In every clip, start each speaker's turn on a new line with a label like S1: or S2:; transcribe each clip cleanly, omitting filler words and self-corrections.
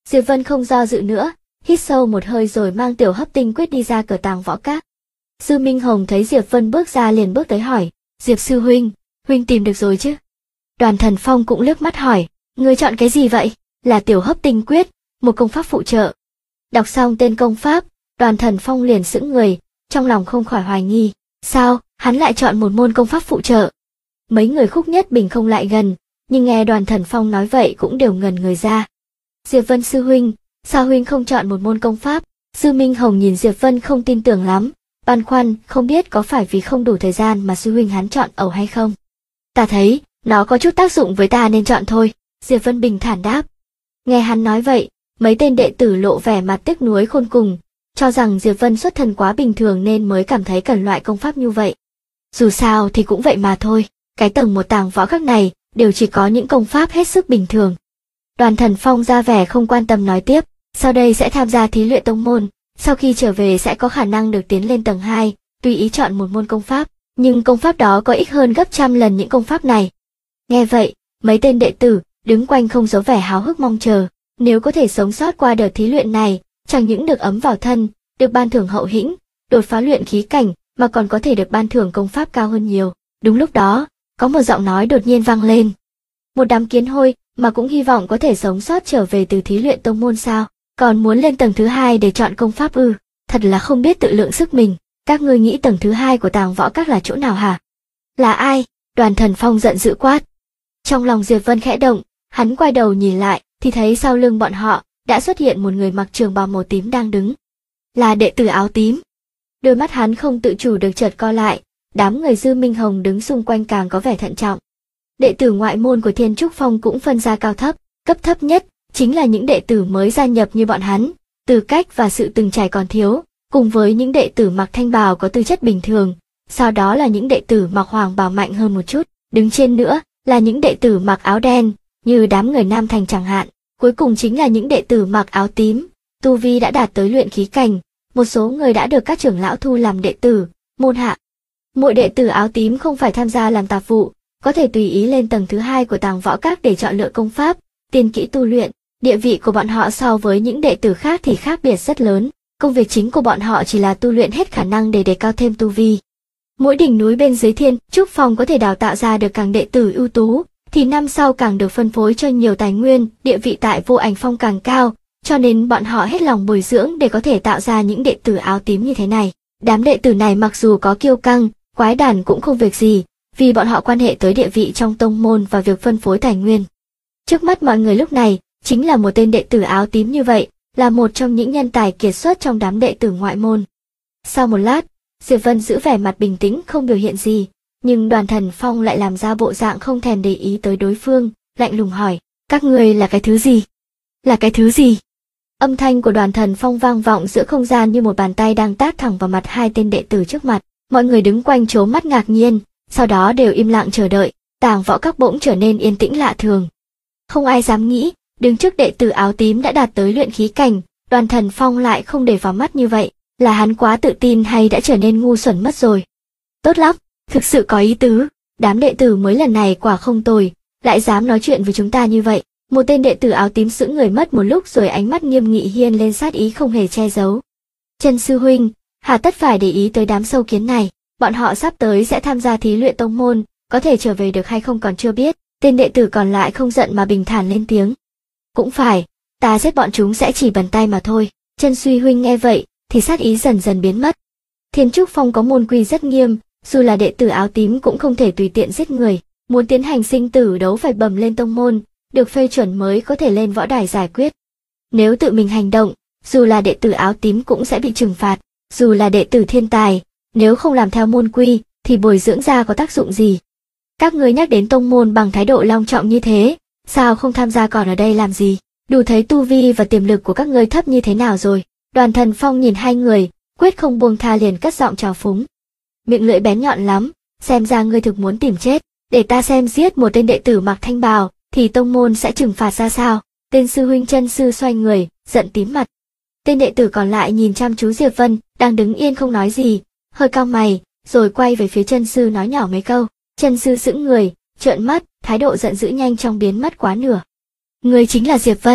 S1: Diệp Vân không do dự nữa, hít sâu một hơi rồi mang tiểu hấp tinh quyết đi ra cửa tàng võ các. Dư Minh Hồng thấy Diệp Vân bước ra liền bước tới hỏi, Diệp sư huynh, huynh tìm được rồi chứ? Đoàn Thần Phong cũng liếc mắt hỏi, ngươi chọn cái gì vậy? Là tiểu hấp tinh quyết, một công pháp phụ trợ. Đọc xong tên công pháp, Đoàn Thần Phong liền sững người, trong lòng không khỏi hoài nghi, sao, hắn lại chọn một môn công pháp phụ trợ? Mấy người Khúc Nhất Bình không lại gần, nhưng nghe Đoàn Thần Phong nói vậy cũng đều ngẩn người ra. Diệp Vân sư huynh, sao huynh không chọn một môn công pháp? Dư Minh Hồng nhìn Diệp Vân không tin tưởng lắm, băn khoăn, không biết có phải vì không đủ thời gian mà sư huynh hắn chọn ẩu hay không? Ta thấy, nó có chút tác dụng với ta nên chọn thôi, Diệp Vân bình thản đáp. Nghe hắn nói vậy, mấy tên đệ tử lộ vẻ mặt tiếc nuối khôn cùng, cho rằng Diệp Vân xuất thân quá bình thường nên mới cảm thấy cần loại công pháp như vậy. Dù sao thì cũng vậy mà thôi, cái tầng một tàng võ các này đều chỉ có những công pháp hết sức bình thường. Đoàn Thần Phong ra vẻ không quan tâm nói tiếp, sau đây sẽ tham gia thí luyện tông môn, sau khi trở về sẽ có khả năng được tiến lên tầng 2, tùy ý chọn một môn công pháp, nhưng công pháp đó có ích hơn gấp trăm lần những công pháp này. Nghe vậy, mấy tên đệ tử đứng quanh không giấu vẻ háo hức mong chờ, nếu có thể sống sót qua đợt thí luyện này, chẳng những được ấm vào thân, được ban thưởng hậu hĩnh, đột phá luyện khí cảnh, mà còn có thể được ban thưởng công pháp cao hơn nhiều. Đúng lúc đó, có một giọng nói đột nhiên vang lên. Một đám kiến hôi mà cũng hy vọng có thể sống sót trở về từ thí luyện tông môn sao? Còn muốn lên tầng thứ 2 để chọn công pháp ư? Thật là không biết tự lượng sức mình. Các ngươi nghĩ tầng thứ 2 của tàng võ các là chỗ nào hả? Là ai? Đoàn Thần Phong giận dữ quát. Trong lòng Diệp Vân khẽ động, hắn quay đầu nhìn lại, thì thấy sau lưng bọn họ đã xuất hiện một người mặc trường bào màu tím đang đứng. Là đệ tử áo tím. Đôi mắt hắn không tự chủ được chợt co lại, đám người Dư Minh Hồng đứng xung quanh càng có vẻ thận trọng. Đệ tử ngoại môn của Thiên Trúc Phong cũng phân ra cao thấp, cấp thấp nhất chính là những đệ tử mới gia nhập như bọn hắn, tư cách và sự từng trải còn thiếu, cùng với những đệ tử mặc thanh bào có tư chất bình thường, sau đó là những đệ tử mặc hoàng bào mạnh hơn một chút, đứng trên nữa là những đệ tử mặc áo đen, như đám người Nam Thành chẳng hạn, cuối cùng chính là những đệ tử mặc áo tím, tu vi đã đạt tới luyện khí cảnh, một số người đã được các trưởng lão thu làm đệ tử, môn hạ. Mỗi đệ tử áo tím không phải tham gia làm tạp vụ, có thể tùy ý lên tầng thứ 2 của tàng võ các để chọn lựa công pháp, tiền kỹ tu luyện, địa vị của bọn họ so với những đệ tử khác thì khác biệt rất lớn, công việc chính của bọn họ chỉ là tu luyện hết khả năng để đề cao thêm tu vi. Mỗi đỉnh núi bên dưới Thiên Trúc Phong có thể đào tạo ra được càng đệ tử ưu tú, thì năm sau càng được phân phối cho nhiều tài nguyên, địa vị tại Vô Ảnh Phong càng cao, cho nên bọn họ hết lòng bồi dưỡng để có thể tạo ra những đệ tử áo tím như thế này. Đám đệ tử này mặc dù có kiêu căng, quái đản cũng không việc gì, vì bọn họ quan hệ tới địa vị trong tông môn và việc phân phối tài nguyên. Trước mắt mọi người lúc này, chính là một tên đệ tử áo tím như vậy, là một trong những nhân tài kiệt xuất trong đám đệ tử ngoại môn. Sau một lát, Diệp Vân giữ vẻ mặt bình tĩnh không biểu hiện gì, nhưng Đoàn Thần Phong lại làm ra bộ dạng không thèm để ý tới đối phương, lạnh lùng hỏi, các người là cái thứ gì? Là cái thứ gì? Âm thanh của Đoàn Thần Phong vang vọng giữa không gian như một bàn tay đang tát thẳng vào mặt hai tên đệ tử trước mặt, mọi người đứng quanh trố mắt ngạc nhiên, sau đó đều im lặng chờ đợi, tàng võ các bỗng trở nên yên tĩnh lạ thường. Không ai dám nghĩ, đứng trước đệ tử áo tím đã đạt tới luyện khí cảnh, Đoàn Thần Phong lại không để vào mắt như vậy, là hắn quá tự tin hay đã trở nên ngu xuẩn mất rồi? Tốt lắm, thực sự có ý tứ, đám đệ tử mới lần này quả không tồi, lại dám nói chuyện với chúng ta như vậy. Một tên đệ tử áo tím sững người mất một lúc rồi ánh mắt nghiêm nghị hiên lên sát ý không hề che giấu. Trần sư huynh, hà tất phải để ý tới đám sâu kiến này, bọn họ sắp tới sẽ tham gia thí luyện tông môn, có thể trở về được hay không còn chưa biết. Tên đệ tử còn lại không giận mà bình thản lên tiếng. Cũng phải, ta giết bọn chúng sẽ chỉ bàn tay mà thôi. Trần suy huynh nghe vậy, thì sát ý dần dần biến mất. Thiên Trúc Phong có môn quy rất nghiêm, dù là đệ tử áo tím cũng không thể tùy tiện giết người, muốn tiến hành sinh tử đấu phải bẩm lên tông môn, được phê chuẩn mới có thể lên võ đài giải quyết. Nếu tự mình hành động, dù là đệ tử áo tím cũng sẽ bị trừng phạt, dù là đệ tử thiên tài, nếu không làm theo môn quy, thì bồi dưỡng ra có tác dụng gì. Các ngươi nhắc đến tông môn bằng thái độ long trọng như thế, sao không tham gia còn ở đây làm gì, đủ thấy tu vi và tiềm lực của các ngươi thấp như thế nào rồi. Đoàn Thần Phong nhìn hai người, quyết không buông tha liền cất giọng trào phúng. Miệng lưỡi bén nhọn lắm, xem ra ngươi thực muốn tìm chết, để ta xem giết một tên đệ tử mặc thanh bào, thì tông môn sẽ trừng phạt ra sao. Tên sư huynh Chân sư xoay người, giận tím mặt. Tên đệ tử còn lại nhìn chăm chú Diệp Vân, đang đứng yên không nói gì, hơi cau mày, rồi quay về phía Chân sư nói nhỏ mấy câu. Chân sư sững người, trợn mắt, thái độ giận dữ nhanh chóng biến mất quá nửa. Ngươi chính là Diệp Vân,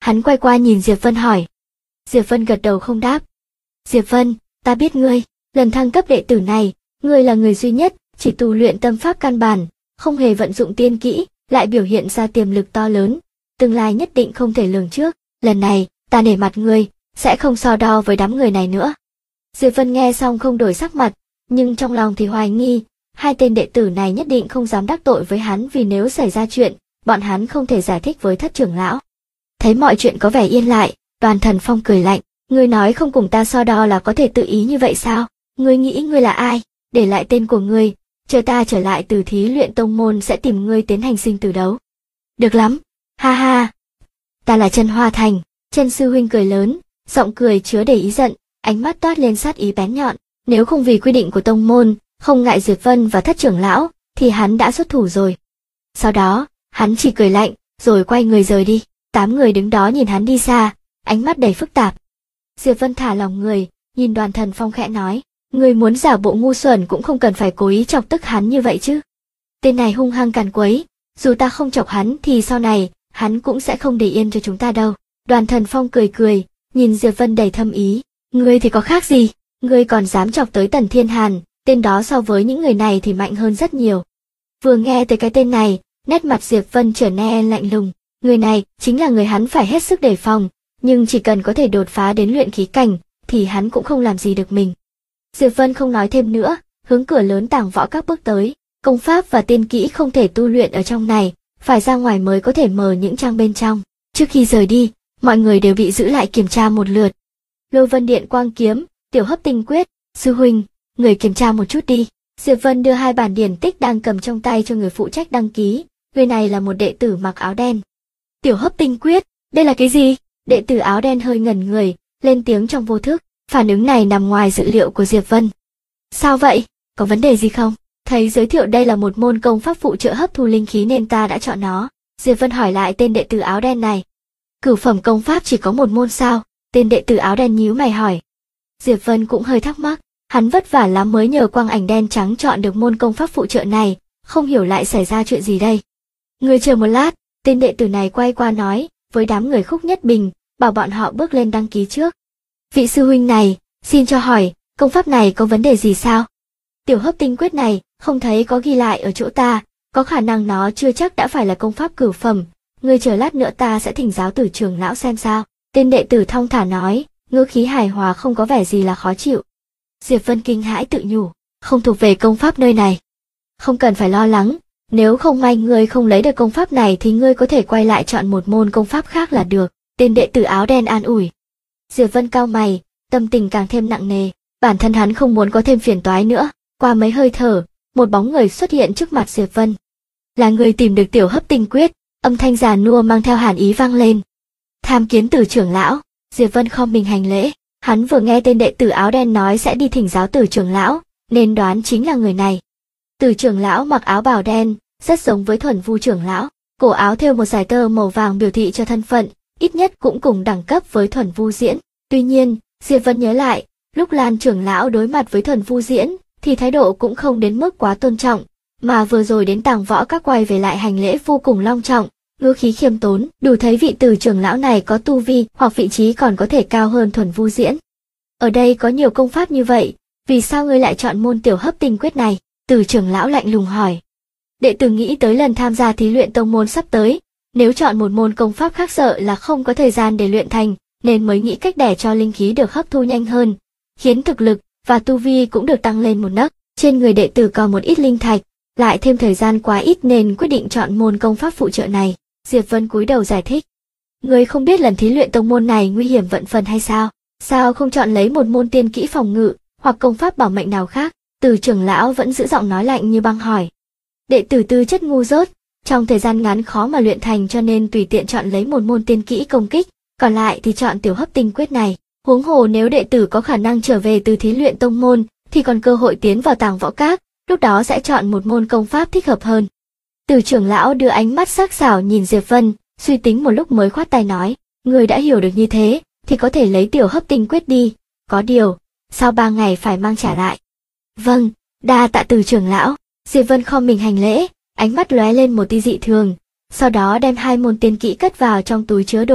S1: Hắn quay qua nhìn Diệp Vân hỏi. Diệp Vân gật đầu không đáp. Diệp Vân, ta biết ngươi, lần thăng cấp đệ tử này, ngươi là người duy nhất, chỉ tu luyện tâm pháp căn bản, không hề vận dụng tiên kỹ, lại biểu hiện ra tiềm lực to lớn, tương lai nhất định không thể lường trước, lần này, ta nể mặt ngươi, sẽ không so đo với đám người này nữa. Diệp Vân nghe xong không đổi sắc mặt, nhưng trong lòng thì hoài nghi, hai tên đệ tử này nhất định không dám đắc tội với hắn vì nếu xảy ra chuyện, bọn hắn không thể giải thích với Thất trưởng lão. Thấy mọi chuyện có vẻ yên lại, Đoàn Thần Phong cười lạnh, ngươi nói không cùng ta so đo là có thể tự ý như vậy sao? Ngươi nghĩ ngươi là ai? Để lại tên của ngươi, chờ ta trở lại từ thí luyện tông môn sẽ tìm ngươi tiến hành sinh tử đấu. Được lắm, ha ha. Ta là Chân Hoa Thành. Chân sư huynh cười lớn, giọng cười chứa đầy ý giận, ánh mắt toát lên sát ý bén nhọn, nếu không vì quy định của tông môn, không ngại Diệp Vân và Thất trưởng lão, thì hắn đã xuất thủ rồi. Sau đó, hắn chỉ cười lạnh, rồi quay người rời đi, 8 người đứng đó nhìn hắn đi xa, ánh mắt đầy phức tạp. Diệp Vân thả lòng người, nhìn Đoàn Thần Phong khẽ nói, người muốn giả bộ ngu xuẩn cũng không cần phải cố ý chọc tức hắn như vậy chứ. Tên này hung hăng càn quấy, dù ta không chọc hắn thì sau này, hắn cũng sẽ không để yên cho chúng ta đâu. Đoàn Thần Phong cười cười, nhìn Diệp Vân đầy thâm ý, ngươi thì có khác gì, ngươi còn dám chọc tới Tần Thiên Hàn, tên đó so với những người này thì mạnh hơn rất nhiều. Vừa nghe tới cái tên này, nét mặt Diệp Vân trở nên lạnh lùng, người này chính là người hắn phải hết sức đề phòng, nhưng chỉ cần có thể đột phá đến luyện khí cảnh, thì hắn cũng không làm gì được mình. Diệp Vân không nói thêm nữa, hướng cửa lớn Tàng Võ Các bước tới, công pháp và tiên kỹ không thể tu luyện ở trong này, phải ra ngoài mới có thể mở những trang bên trong. Trước khi rời đi, mọi người đều bị giữ lại kiểm tra một lượt. Lôi Vân Điện Quang Kiếm, Tiểu Hấp Tinh Quyết, sư huynh, người kiểm tra một chút đi. Diệp Vân đưa 2 bản điển tích đang cầm trong tay cho người phụ trách đăng ký, người này là một đệ tử mặc áo đen. Tiểu Hấp Tinh Quyết, đây là cái gì? Đệ tử áo đen hơi ngẩn người, lên tiếng trong vô thức, phản ứng này nằm ngoài dự liệu của Diệp Vân. Sao vậy? Có vấn đề gì không? Thấy giới thiệu đây là một môn công pháp phụ trợ hấp thu linh khí nên ta đã chọn nó. Diệp Vân hỏi lại tên đệ tử áo đen này. Cửu phẩm công pháp chỉ có một môn sao? Tên đệ tử áo đen nhíu mày hỏi. Diệp Vân cũng hơi thắc mắc, hắn vất vả lắm mới nhờ quang ảnh đen trắng chọn được môn công pháp phụ trợ này, không hiểu lại xảy ra chuyện gì đây. Ngươi chờ một lát, tên đệ tử này quay qua nói, với đám người Khúc Nhất Bình, bảo bọn họ bước lên đăng ký trước. Vị sư huynh này, xin cho hỏi, công pháp này có vấn đề gì sao? Tiểu Hấp Tinh Quyết này, không thấy có ghi lại ở chỗ ta, có khả năng nó chưa chắc đã phải là công pháp cửu phẩm, ngươi chờ lát nữa ta sẽ thỉnh giáo tử trưởng lão xem sao. Tên đệ tử thong thả nói, ngữ khí hài hòa không có vẻ gì là khó chịu. Diệp Vân kinh hãi tự nhủ, không thuộc về công pháp nơi này. Không cần phải lo lắng, nếu không may ngươi không lấy được công pháp này thì ngươi có thể quay lại chọn một môn công pháp khác là được. Tên đệ tử áo đen an ủi. Diệp Vân cau mày, tâm tình càng thêm nặng nề, bản thân hắn không muốn có thêm phiền toái nữa. Qua mấy hơi thở, một bóng người xuất hiện trước mặt Diệp Vân. Là người tìm được Tiểu Hấp Tinh Quyết, âm thanh già nua mang theo hàn ý vang lên. Tham kiến Tử trưởng lão. Diệp Vân khom mình hành lễ, hắn vừa nghe tên đệ tử áo đen nói sẽ đi thỉnh giáo Tử trưởng lão, nên đoán chính là người này. Tử trưởng lão mặc áo bào đen, rất giống với Thuần Vu trưởng lão, cổ áo thêu một dải tơ màu vàng biểu thị cho thân phận, ít nhất cũng cùng đẳng cấp với Thuần Vu Diễn. Tuy nhiên, Diệp Vân nhớ lại, lúc Lan trưởng lão đối mặt với Thuần Vu Diễn, thì thái độ cũng không đến mức quá tôn trọng, mà vừa rồi đến Tàng Võ Các quay về lại hành lễ vô cùng long trọng, ngữ khí khiêm tốn, đủ thấy vị Tử trưởng lão này có tu vi hoặc vị trí còn có thể cao hơn Thuần Vu Diễn. Ở đây có nhiều công pháp như vậy, vì sao ngươi lại chọn môn Tiểu Hấp Tinh Quyết này? Tử trưởng lão lạnh lùng hỏi. Đệ tử nghĩ tới lần tham gia thí luyện tông môn sắp tới, nếu chọn một môn công pháp khác sợ là không có thời gian để luyện thành, nên mới nghĩ cách để cho linh khí được hấp thu nhanh hơn, khiến thực lực và tu vi cũng được tăng lên một nấc. Trên người đệ tử còn một ít linh thạch, lại thêm thời gian quá ít nên quyết định chọn môn công pháp phụ trợ này. Diệp Vân cúi đầu giải thích. Ngươi không biết lần thí luyện tông môn này nguy hiểm vạn phần hay sao? Sao không chọn lấy một môn tiên kỹ phòng ngự, hoặc công pháp bảo mệnh nào khác? Tử trưởng lão vẫn giữ giọng nói lạnh như băng hỏi. Đệ tử tư chất ngu dốt, trong thời gian ngắn khó mà luyện thành cho nên tùy tiện chọn lấy một môn tiên kỹ công kích, còn lại thì chọn Tiểu Hấp Tinh Quyết này. Huống hồ nếu đệ tử có khả năng trở về từ thí luyện tông môn, thì còn cơ hội tiến vào Tàng Võ Các, lúc đó sẽ chọn một môn công pháp thích hợp hơn. Tử trưởng lão đưa ánh mắt sắc sảo nhìn Diệp Vân, suy tính một lúc mới khoát tay nói, người đã hiểu được như thế, thì có thể lấy Tiểu Hấp Tinh Quyết đi, có điều, sau 3 ngày phải mang trả lại. Vâng, đa tạ Tử trưởng lão. Diệp Vân khom mình hành lễ, ánh mắt lóe lên một tia dị thường, sau đó đem 2 môn tiên kỹ cất vào trong túi chứa đồ,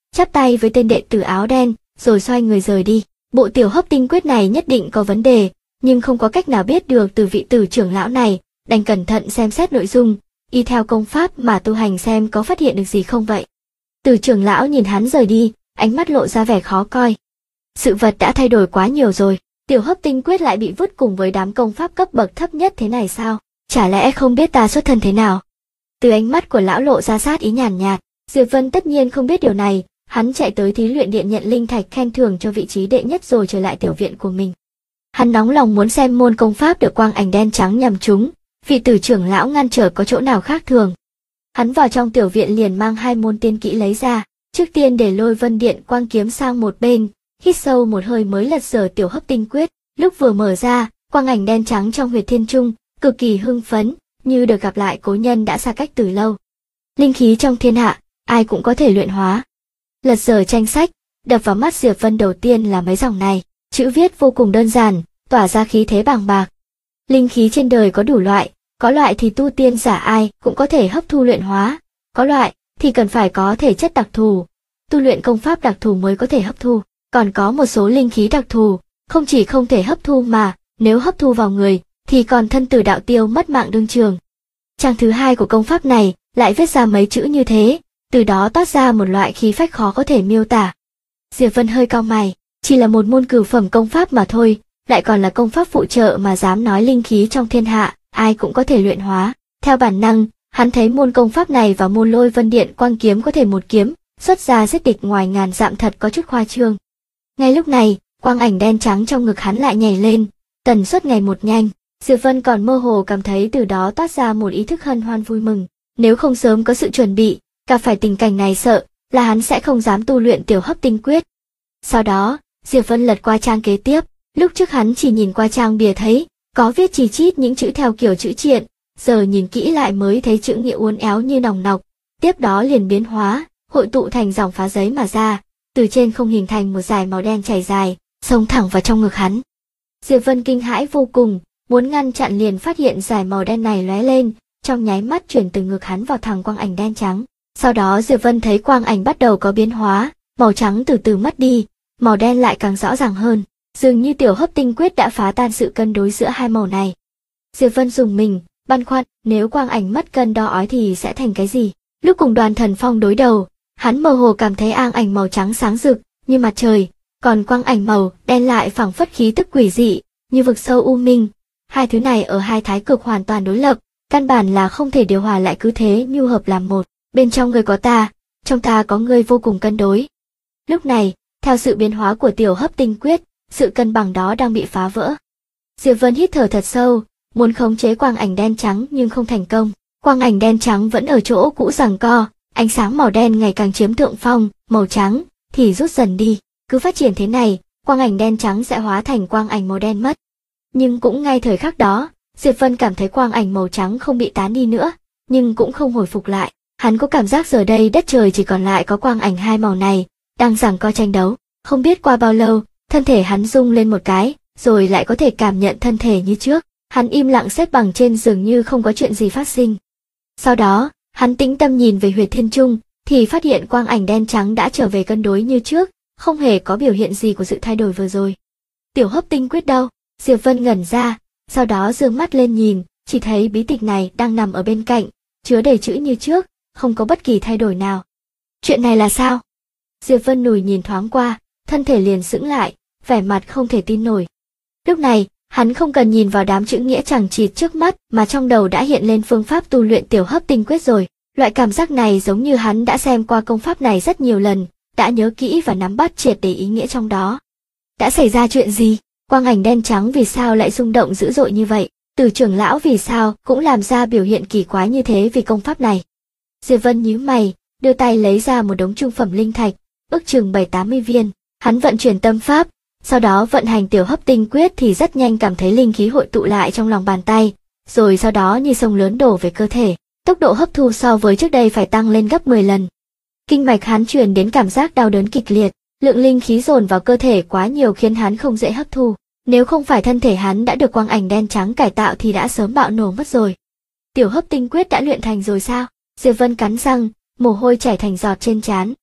S1: chắp tay với tên đệ tử áo đen, rồi xoay người rời đi. Bộ tiểu hấp tinh quyết này nhất định có vấn đề, nhưng không có cách nào biết được từ vị Từ trưởng lão này, đành cẩn thận xem xét nội dung, y theo công pháp mà tu hành xem có phát hiện được gì không vậy. Từ trưởng lão nhìn hắn rời đi, ánh mắt lộ ra vẻ khó coi. Sự vật đã thay đổi quá nhiều rồi, tiểu hấp tinh quyết lại bị vứt cùng với đám công pháp cấp bậc thấp nhất thế này sao? Chả lẽ không biết ta xuất thân thế nào? Từ ánh mắt của lão lộ ra sát ý nhàn nhạt, Diệp Vân tất nhiên không biết điều này, hắn chạy tới thí luyện điện nhận linh thạch khen thưởng cho vị trí đệ nhất rồi trở lại tiểu viện của mình. Hắn nóng lòng muốn xem môn công pháp được quang ảnh đen trắng nhằm trúng, vị Từ trưởng lão ngăn trở có chỗ nào khác thường. Hắn vào trong tiểu viện liền mang 2 môn tiên kỹ lấy ra, trước tiên để Lôi Vân Điện quang kiếm sang một bên, hít sâu một hơi mới lật dở tiểu hấp tinh quyết, lúc vừa mở ra, quang ảnh đen trắng trong huyệt thiên trung, cực kỳ hưng phấn, như được gặp lại cố nhân đã xa cách từ lâu. Linh khí trong thiên hạ, ai cũng có thể luyện hóa. Lật dở tranh sách, đập vào mắt Diệp Vân đầu tiên là mấy dòng này, chữ viết vô cùng đơn giản, tỏa ra khí thế bàng bạc. Linh khí trên đời có đủ loại, có loại thì tu tiên giả ai cũng có thể hấp thu luyện hóa, có loại thì cần phải có thể chất đặc thù, tu luyện công pháp đặc thù mới có thể hấp thu, còn có một số linh khí đặc thù, không chỉ không thể hấp thu mà, nếu hấp thu vào người, thì còn thân tử đạo tiêu mất mạng đương trường. Trang thứ 2 của công pháp này lại viết ra mấy chữ như thế, từ đó toát ra một loại khí phách khó có thể miêu tả. Diệp Vân hơi cau mày, chỉ là một môn cửu phẩm công pháp mà thôi, lại còn là công pháp phụ trợ mà dám nói linh khí trong thiên hạ, ai cũng có thể luyện hóa. Theo bản năng, hắn thấy môn công pháp này và môn Lôi Vân Điện quang kiếm có thể một kiếm, xuất ra giết địch ngoài ngàn dặm thật có chút khoa trương. Ngay lúc này, quang ảnh đen trắng trong ngực hắn lại nhảy lên, tần suất ngày một nhanh. Diệp Vân còn mơ hồ cảm thấy từ đó toát ra một ý thức hân hoan vui mừng. Nếu không sớm có sự chuẩn bị, gặp phải tình cảnh này sợ là hắn sẽ không dám tu luyện tiểu hấp tinh quyết. Sau đó, Diệp Vân lật qua trang kế tiếp, lúc trước hắn chỉ nhìn qua trang bìa thấy, có viết chi chít những chữ theo kiểu chữ triện, giờ nhìn kỹ lại mới thấy chữ nghĩa uốn éo như nòng nọc, tiếp đó liền biến hóa, hội tụ thành dòng phá giấy mà ra, từ trên không hình thành một dải màu đen chảy dài, xông thẳng vào trong ngực hắn. Diệp Vân kinh hãi vô cùng, muốn ngăn chặn liền phát hiện dải màu đen này lóe lên, trong nháy mắt chuyển từ ngực hắn vào thẳng quang ảnh đen trắng. Sau đó Diệp Vân thấy quang ảnh bắt đầu có biến hóa, màu trắng từ từ mất đi, màu đen lại càng rõ ràng hơn, dường như tiểu hấp tinh quyết đã phá tan sự cân đối giữa hai màu này. Diệp Vân dùng mình, băn khoăn, nếu quang ảnh mất cân đo ói thì sẽ thành cái gì? Lúc cùng Đoàn Thần Phong đối đầu, hắn mơ hồ cảm thấy ang ảnh màu trắng sáng rực như mặt trời, còn quang ảnh màu đen lại phảng phất khí tức quỷ dị, như vực sâu u minh. Hai thứ này ở hai thái cực hoàn toàn đối lập, căn bản là không thể điều hòa lại, cứ thế nhu hợp làm một. Bên trong người có ta, trong ta có ngươi vô cùng cân đối. Lúc này, theo sự biến hóa của tiểu hấp tinh quyết, sự cân bằng đó đang bị phá vỡ. Diệp Vân hít thở thật sâu, muốn khống chế quang ảnh đen trắng nhưng không thành công. Quang ảnh đen trắng vẫn ở chỗ cũ giằng co, ánh sáng màu đen ngày càng chiếm thượng phong, màu trắng thì rút dần đi. Cứ phát triển thế này, quang ảnh đen trắng sẽ hóa thành quang ảnh màu đen mất. Nhưng cũng ngay thời khắc đó, Diệp Vân cảm thấy quang ảnh màu trắng không bị tán đi nữa, nhưng cũng không hồi phục lại. Hắn có cảm giác giờ đây đất trời chỉ còn lại có quang ảnh hai màu này, đang giằng co tranh đấu. Không biết qua bao lâu, thân thể hắn rung lên một cái, rồi lại có thể cảm nhận thân thể như trước. Hắn im lặng xếp bằng trên giường như không có chuyện gì phát sinh. Sau đó, hắn tĩnh tâm nhìn về huyệt thiên trung, thì phát hiện quang ảnh đen trắng đã trở về cân đối như trước, không hề có biểu hiện gì của sự thay đổi vừa rồi. Tiểu hấp tinh quyết đâu? Diệp Vân ngẩn ra, sau đó dương mắt lên nhìn, chỉ thấy bí tịch này đang nằm ở bên cạnh, chứa đầy chữ như trước, không có bất kỳ thay đổi nào. Chuyện này là sao? Diệp Vân lùi nhìn thoáng qua, thân thể liền sững lại, vẻ mặt không thể tin nổi. Lúc này, hắn không cần nhìn vào đám chữ nghĩa chằng chịt trước mắt mà trong đầu đã hiện lên phương pháp tu luyện tiểu hấp tinh quyết rồi. Loại cảm giác này giống như hắn đã xem qua công pháp này rất nhiều lần, đã nhớ kỹ và nắm bắt triệt để ý nghĩa trong đó. Đã xảy ra chuyện gì? Quang ảnh đen trắng vì sao lại rung động dữ dội như vậy? Từ trưởng lão vì sao cũng làm ra biểu hiện kỳ quái như thế vì công pháp này? Diệp Vân nhíu mày, đưa tay lấy ra một đống trung phẩm linh thạch, ước chừng 7-80 viên. Hắn vận chuyển tâm pháp, sau đó vận hành tiểu hấp tinh quyết thì rất nhanh cảm thấy linh khí hội tụ lại trong lòng bàn tay, rồi sau đó như sông lớn đổ về cơ thể. Tốc độ hấp thu so với trước đây phải tăng lên gấp 10 lần. Kinh mạch hắn truyền đến cảm giác đau đớn kịch liệt, lượng linh khí dồn vào cơ thể quá nhiều khiến hắn không dễ hấp thu. Nếu không phải thân thể hắn đã được quang ảnh đen trắng cải tạo thì đã sớm bạo nổ mất rồi. Tiểu hấp tinh quyết đã luyện thành rồi sao? Diệp Vân cắn răng, mồ hôi chảy thành giọt trên trán.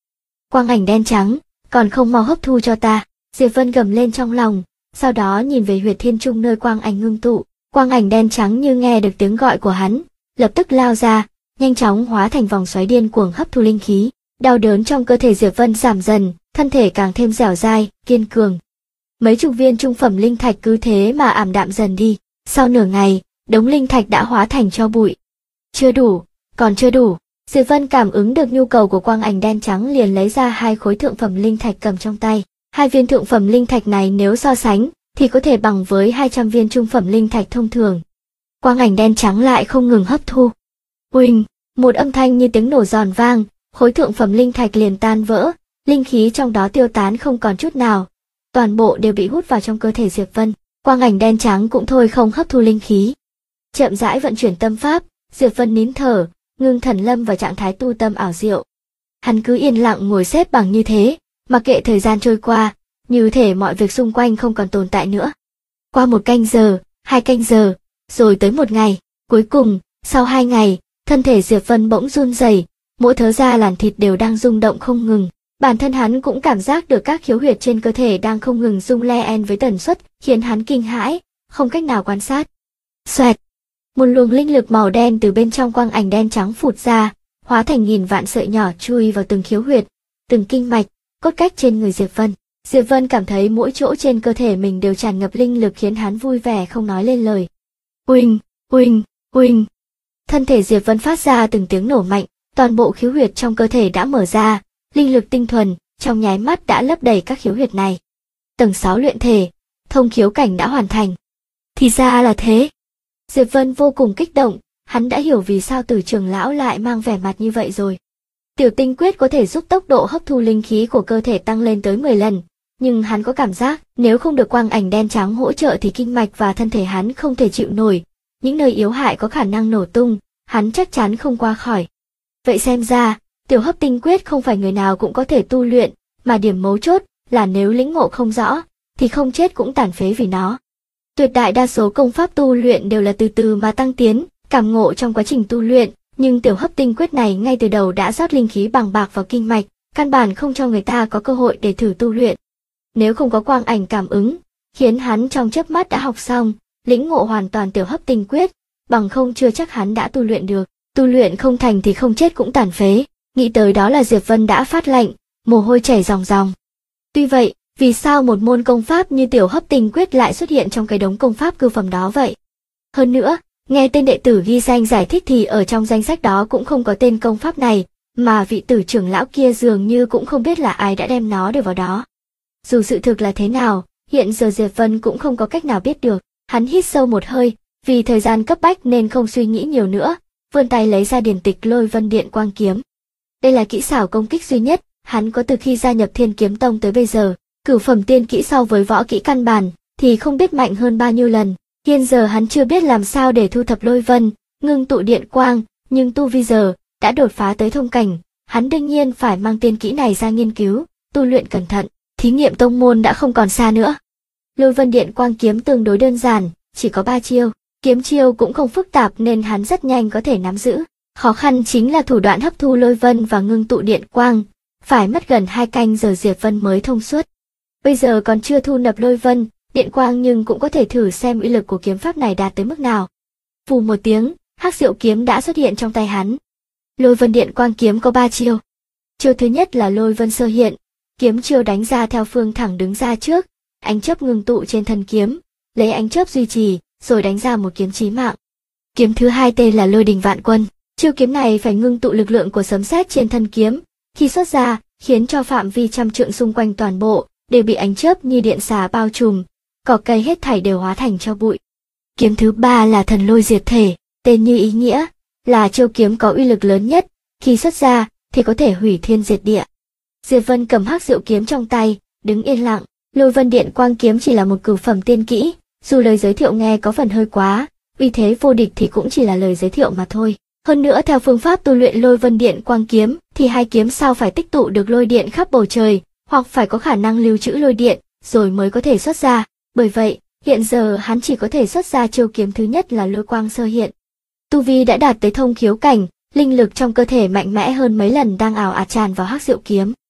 S1: Quang ảnh đen trắng, còn không mau hấp thu cho ta. Diệp Vân gầm lên trong lòng, sau đó nhìn về huyệt thiên trung nơi quang ảnh ngưng tụ. Quang ảnh đen trắng như nghe được tiếng gọi của hắn, lập tức lao ra, nhanh chóng hóa thành vòng xoáy điên cuồng hấp thu linh khí. Đau đớn trong cơ thể Diệp Vân giảm dần, thân thể càng thêm dẻo dai, kiên cường. Mấy chục viên trung phẩm linh thạch cứ thế mà ảm đạm dần đi. Sau nửa ngày, đống linh thạch đã hóa thành tro bụi. Chưa đủ, còn chưa đủ. Diệp Vân cảm ứng được nhu cầu của quang ảnh đen trắng liền lấy ra 2 khối thượng phẩm linh thạch cầm trong tay. 2 viên thượng phẩm linh thạch này nếu so sánh thì có thể bằng với 200 viên trung phẩm linh thạch thông thường. Quang ảnh đen trắng lại không ngừng hấp thu. Uỳnh, một âm thanh như tiếng nổ giòn vang, khối thượng phẩm linh thạch liền tan vỡ, linh khí trong đó tiêu tán không còn chút nào. Toàn bộ đều bị hút vào trong cơ thể Diệp Vân. Quang ảnh đen trắng cũng thôi không hấp thu linh khí. Chậm rãi vận chuyển tâm pháp, Diệp Vân nín thở, ngưng thần lâm vào trạng thái tu tâm ảo diệu. Hắn cứ yên lặng ngồi xếp bằng như thế, mặc kệ thời gian trôi qua, như thể mọi việc xung quanh không còn tồn tại nữa. Qua 1 canh giờ, 2 canh giờ, rồi tới 1 ngày, cuối cùng, sau 2 ngày, thân thể Diệp Vân bỗng run rẩy, mỗi thớ da làn thịt đều đang rung động không ngừng. Bản thân hắn cũng cảm giác được các khiếu huyệt trên cơ thể đang không ngừng rung len với tần suất khiến hắn kinh hãi, không cách nào quan sát. Xoẹt! Một luồng linh lực màu đen từ bên trong quang ảnh đen trắng phụt ra, hóa thành nghìn vạn sợi nhỏ chui vào từng khiếu huyệt, từng kinh mạch, cốt cách trên người Diệp Vân. Diệp Vân cảm thấy mỗi chỗ trên cơ thể mình đều tràn ngập linh lực khiến hắn vui vẻ không nói lên lời. Uỳnh, uỳnh, uỳnh. Thân thể Diệp Vân phát ra từng tiếng nổ mạnh, toàn bộ khiếu huyệt trong cơ thể đã mở ra, linh lực tinh thuần trong nháy mắt đã lấp đầy các khiếu huyệt này. Tầng 6 luyện thể, thông khiếu cảnh đã hoàn thành. Thì ra là thế. Diệp Vân vô cùng kích động, hắn đã hiểu vì sao Tử trưởng lão lại mang vẻ mặt như vậy rồi. Tiểu tinh quyết có thể giúp tốc độ hấp thu linh khí của cơ thể tăng lên tới 10 lần, nhưng hắn có cảm giác nếu không được quang ảnh đen trắng hỗ trợ thì kinh mạch và thân thể hắn không thể chịu nổi, những nơi yếu hại có khả năng nổ tung, hắn chắc chắn không qua khỏi. Vậy xem ra, tiểu hấp tinh quyết không phải người nào cũng có thể tu luyện, mà điểm mấu chốt là nếu lĩnh ngộ không rõ, thì không chết cũng tàn phế vì nó. Tuyệt đại đa số công pháp tu luyện đều là từ từ mà tăng tiến, cảm ngộ trong quá trình tu luyện, nhưng tiểu hấp tinh quyết này ngay từ đầu đã rót linh khí bằng bạc vào kinh mạch, căn bản không cho người ta có cơ hội để thử tu luyện. Nếu không có quang ảnh cảm ứng, khiến hắn trong chớp mắt đã học xong, lĩnh ngộ hoàn toàn tiểu hấp tinh quyết, bằng không chưa chắc hắn đã tu luyện được, tu luyện không thành thì không chết cũng tàn phế. Nghĩ tới đó là Diệp Vân đã phát lạnh, mồ hôi chảy ròng ròng. Tuy vậy, vì sao một môn công pháp như tiểu hấp tinh quyết lại xuất hiện trong cái đống công pháp cư phẩm đó vậy? Hơn nữa, nghe tên đệ tử ghi danh giải thích thì ở trong danh sách đó cũng không có tên công pháp này, mà vị Tử trưởng lão kia dường như cũng không biết là ai đã đem nó để vào đó. Dù sự thực là thế nào, hiện giờ Diệp Vân cũng không có cách nào biết được. Hắn hít sâu một hơi, vì thời gian cấp bách nên không suy nghĩ nhiều nữa, vươn tay lấy ra điển tịch Lôi Vân Điện Quang Kiếm. Đây là kỹ xảo công kích duy nhất hắn có từ khi gia nhập Thiên Kiếm Tông tới bây giờ. Cửu phẩm tiên kỹ so với võ kỹ căn bản thì không biết mạnh hơn bao nhiêu lần. Hiện giờ hắn chưa biết làm sao để thu thập lôi vân, ngưng tụ điện quang, nhưng tu vi giờ đã đột phá tới thông cảnh, hắn đương nhiên phải mang tiên kỹ này ra nghiên cứu, tu luyện cẩn thận. Thí nghiệm tông môn đã không còn xa nữa. Lôi Vân Điện Quang Kiếm tương đối đơn giản, chỉ có 3 chiêu, kiếm chiêu cũng không phức tạp nên hắn rất nhanh có thể nắm giữ. Khó khăn chính là thủ đoạn hấp thu lôi vân và ngưng tụ điện quang, phải mất gần 2 canh giờ Diệp Vân mới thông suốt. Bây giờ còn chưa thu nạp lôi vân, điện quang nhưng cũng có thể thử xem uy lực của kiếm pháp này đạt tới mức nào. Vù một tiếng, hắc diệu kiếm đã xuất hiện trong tay hắn. Lôi Vân Điện Quang Kiếm có 3 chiêu. Chiêu thứ nhất là lôi vân sơ hiện, kiếm chiêu đánh ra theo phương thẳng đứng ra trước, ánh chớp ngưng tụ trên thân kiếm, lấy ánh chớp duy trì, rồi đánh ra một kiếm chí mạng. Kiếm thứ hai tên là Lôi Đình Vạn Quân, chiêu kiếm này phải ngưng tụ lực lượng của sấm sét trên thân kiếm, khi xuất ra, khiến cho phạm vi trăm trượng xung quanh toàn bộ đều bị ánh chớp như điện xà bao trùm, cỏ cây hết thảy đều hóa thành tro bụi. Kiếm thứ ba là Thần Lôi Diệt Thể, tên như ý nghĩa, là chiêu kiếm có uy lực lớn nhất, khi xuất ra thì có thể hủy thiên diệt địa. Diệp Vân cầm hắc diệu kiếm trong tay, đứng yên lặng. Lôi Vân Điện Quang Kiếm chỉ là một cửu phẩm tiên kỹ, dù lời giới thiệu nghe có phần hơi quá, uy thế vô địch thì cũng chỉ là lời giới thiệu mà thôi. Hơn nữa theo phương pháp tu luyện Lôi Vân Điện Quang Kiếm thì hai kiếm sau phải tích tụ được lôi điện khắp bầu trời, hoặc phải có khả năng lưu trữ lôi điện, rồi mới có thể xuất ra. Bởi vậy, hiện giờ hắn chỉ có thể xuất ra chiêu kiếm thứ nhất là Lôi Quang Sơ Hiện. Tu vi đã đạt tới thông khiếu cảnh, linh lực trong cơ thể mạnh mẽ hơn mấy lần đang ào ạt tràn vào hắc diệu kiếm.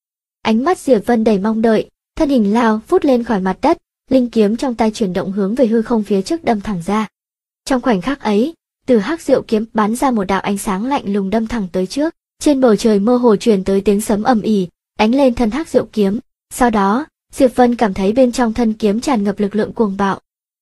S1: Ánh mắt Diệp Vân đầy mong đợi, thân hình lao vút lên khỏi mặt đất, linh kiếm trong tay chuyển động hướng về hư không phía trước đâm thẳng ra. Trong khoảnh khắc ấy, từ hắc diệu kiếm bắn ra một đạo ánh sáng lạnh lùng đâm thẳng tới trước, trên bầu trời mơ hồ truyền tới tiếng sấm ầm ỉ, đánh lên thân hắc diệu kiếm. Sau đó, Diệp Vân cảm thấy bên trong thân kiếm tràn ngập lực lượng cuồng bạo.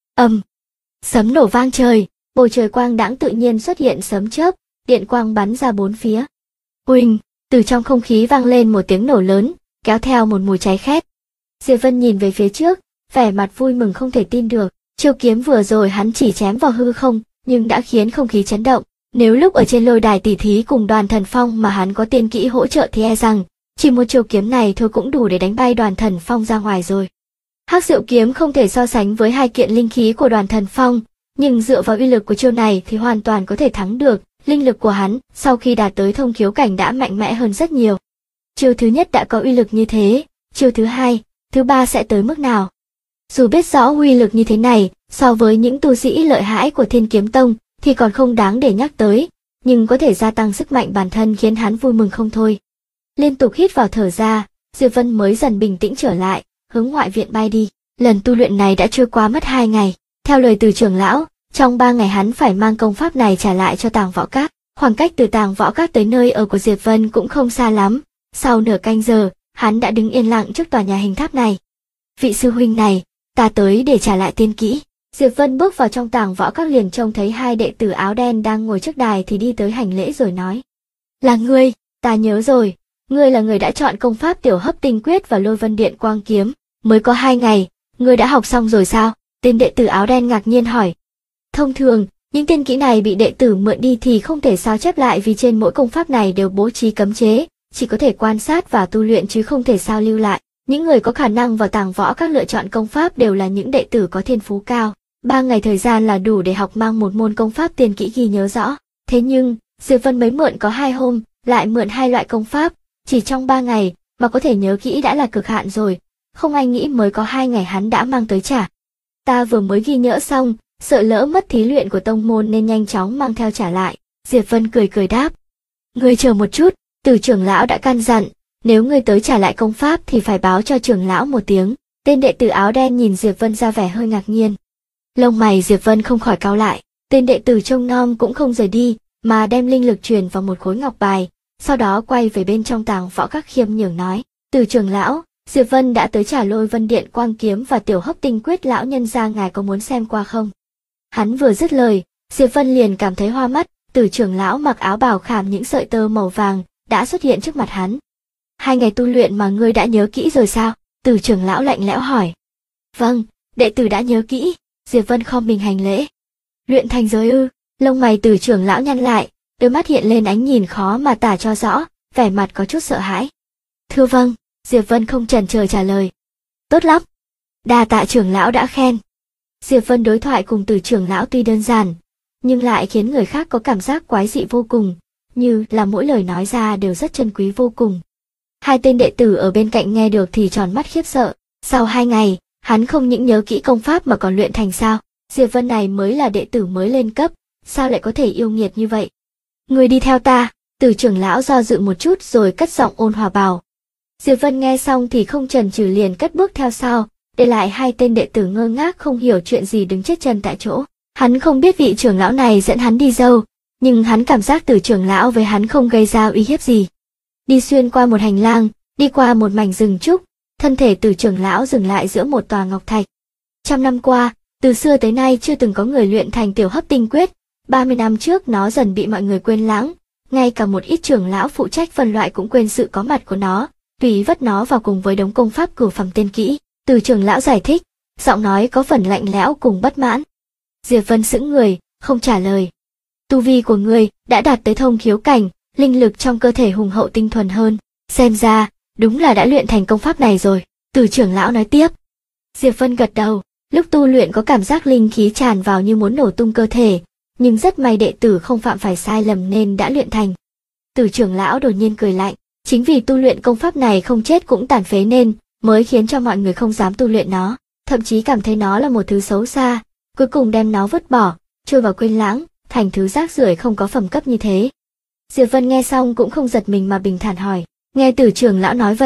S1: Sấm nổ vang trời, bầu trời quang đãng tự nhiên xuất hiện sấm chớp, điện quang bắn ra bốn phía. Uỳnh, từ trong không khí vang lên một tiếng nổ lớn, kéo theo một mùi cháy khét. Diệp Vân nhìn về phía trước, vẻ mặt vui mừng không thể tin được, chiêu kiếm vừa rồi hắn chỉ chém vào hư không, nhưng đã khiến không khí chấn động. Nếu lúc ở trên lôi đài tỉ thí cùng Đoàn Thần Phong mà hắn có tiên kỹ hỗ trợ thì e rằng, chỉ một chiêu kiếm này thôi cũng đủ để đánh bay Đoàn Thần Phong ra ngoài rồi. Hắc diệu kiếm không thể so sánh với hai kiện linh khí của Đoàn Thần Phong, nhưng dựa vào uy lực của chiêu này thì hoàn toàn có thể thắng được. Linh lực của hắn sau khi đạt tới thông khiếu cảnh đã mạnh mẽ hơn rất nhiều. Chiêu thứ nhất đã có uy lực như thế, chiêu thứ hai, thứ ba sẽ tới mức nào? Dù biết rõ uy lực như thế này, so với những tu sĩ lợi hại của Thiên Kiếm Tông thì còn không đáng để nhắc tới, nhưng có thể gia tăng sức mạnh bản thân khiến hắn vui mừng không thôi. Liên tục hít vào thở ra, Diệp Vân mới dần bình tĩnh trở lại, hướng ngoại viện bay đi. Lần tu luyện này đã trôi qua mất 2 ngày, theo lời từ trưởng lão, trong 3 ngày hắn phải mang công pháp này trả lại cho Tàng Võ Các. Khoảng cách từ Tàng Võ Các tới nơi ở của Diệp Vân cũng không xa lắm, sau nửa canh giờ, hắn đã đứng yên lặng trước tòa nhà hình tháp này. Vị sư huynh này, ta tới để trả lại tiên kỹ. Diệp Vân bước vào trong Tàng Võ Các liền trông thấy 2 đệ tử áo đen đang ngồi trước đài thì đi tới hành lễ rồi nói. Là ngươi, ta nhớ rồi, ngươi là người đã chọn công pháp Tiểu Hấp Tinh Quyết và Lôi Vân Điện Quang Kiếm, mới có 2 ngày, ngươi đã học xong rồi sao? Tên đệ tử áo đen ngạc nhiên hỏi. Thông thường, những tiên kỹ này bị đệ tử mượn đi thì không thể sao chép lại vì trên mỗi công pháp này đều bố trí cấm chế, chỉ có thể quan sát và tu luyện chứ không thể sao lưu lại. Những người có khả năng vào Tàng Võ Các lựa chọn công pháp đều là những đệ tử có thiên phú cao. 3 ngày thời gian là đủ để học mang một môn công pháp tiên kỹ ghi nhớ rõ. Thế nhưng, Diệp Vân mới mượn có 2 hôm, lại mượn 2 loại công pháp, chỉ trong 3 ngày mà có thể nhớ kỹ đã là cực hạn rồi. Không ai nghĩ mới có 2 ngày hắn đã mang tới trả. Ta vừa mới ghi nhớ xong, sợ lỡ mất thí luyện của tông môn nên nhanh chóng mang theo trả lại. Diệp Vân cười cười đáp. Ngươi chờ một chút, Từ trưởng lão đã căn dặn, nếu ngươi tới trả lại công pháp thì phải báo cho trưởng lão một tiếng. Tên đệ tử áo đen nhìn Diệp Vân ra vẻ hơi ngạc nhiên. Lông mày Diệp Vân không khỏi cau lại, tên đệ tử trông nom cũng không rời đi, mà đem linh lực truyền vào một khối ngọc bài, sau đó quay về bên trong Tàng Võ Các khiêm nhường nói, Từ trưởng lão, Diệp Vân đã tới trả Lôi Vân Điện Quang Kiếm và Tiểu Hấp Tinh Quyết, lão nhân gia ngài có muốn xem qua không? Hắn vừa dứt lời, Diệp Vân liền cảm thấy hoa mắt, Từ trưởng lão mặc áo bào khảm những sợi tơ màu vàng, đã xuất hiện trước mặt hắn. 2 ngày tu luyện mà ngươi đã nhớ kỹ rồi sao? Từ trưởng lão lạnh lẽo hỏi. Vâng, đệ tử đã nhớ kỹ. Diệp Vân khom mình hành lễ. Luyện thành rồi ư? Lông mày Từ trưởng lão nhăn lại, đôi mắt hiện lên ánh nhìn khó mà tả cho rõ, vẻ mặt có chút sợ hãi. Thưa vâng, Diệp Vân không chần chờ trả lời. Tốt lắm. Đa tạ trưởng lão đã khen. Diệp Vân đối thoại cùng Từ trưởng lão tuy đơn giản, nhưng lại khiến người khác có cảm giác quái dị vô cùng, như là mỗi lời nói ra đều rất chân quý vô cùng. 2 tên đệ tử ở bên cạnh nghe được thì tròn mắt khiếp sợ. Sau 2 ngày, hắn không những nhớ kỹ công pháp mà còn luyện thành sao? Diệp Vân này mới là đệ tử mới lên cấp, sao lại có thể yêu nghiệt như vậy? Người đi theo ta. Từ trưởng lão do dự một chút rồi cất giọng ôn hòa bảo. Diệp Vân nghe xong thì không chần chừ liền cất bước theo sau, để lại 2 tên đệ tử ngơ ngác không hiểu chuyện gì đứng chết chân tại chỗ. Hắn không biết vị trưởng lão này dẫn hắn đi đâu, nhưng hắn cảm giác Từ trưởng lão với hắn không gây ra uy hiếp gì. Đi xuyên qua một hành lang, đi qua một mảnh rừng trúc, thân thể Từ trưởng lão dừng lại giữa một tòa ngọc thạch. Trăm năm qua, từ xưa tới nay chưa từng có người luyện thành Tiểu Hấp Tinh Quyết, 30 năm trước nó dần bị mọi người quên lãng, ngay cả một ít trưởng lão phụ trách phân loại cũng quên sự có mặt của nó, tùy vất nó vào cùng với đống công pháp cửu phẩm tiên kỹ. Từ trưởng lão giải thích, giọng nói có phần lạnh lẽo cùng bất mãn. Diệp Vân sững người, không trả lời. Tu vi của ngươi đã đạt tới thông khiếu cảnh, linh lực trong cơ thể hùng hậu tinh thuần hơn, xem ra đúng là đã luyện thành công pháp này rồi. Từ trưởng lão nói tiếp. Diệp Vân gật đầu, lúc tu luyện có cảm giác linh khí tràn vào như muốn nổ tung cơ thể, nhưng rất may đệ tử không phạm phải sai lầm nên đã luyện thành. Từ trưởng lão đột nhiên cười lạnh, chính vì tu luyện công pháp này không chết cũng tàn phế nên mới khiến cho mọi người không dám tu luyện nó, thậm chí cảm thấy nó là một thứ xấu xa, cuối cùng đem nó vứt bỏ, trôi vào quên lãng, thành thứ rác rưởi không có phẩm cấp như thế. Diệp Vân nghe xong cũng không giật mình mà bình thản hỏi, nghe Từ trưởng lão nói vậy,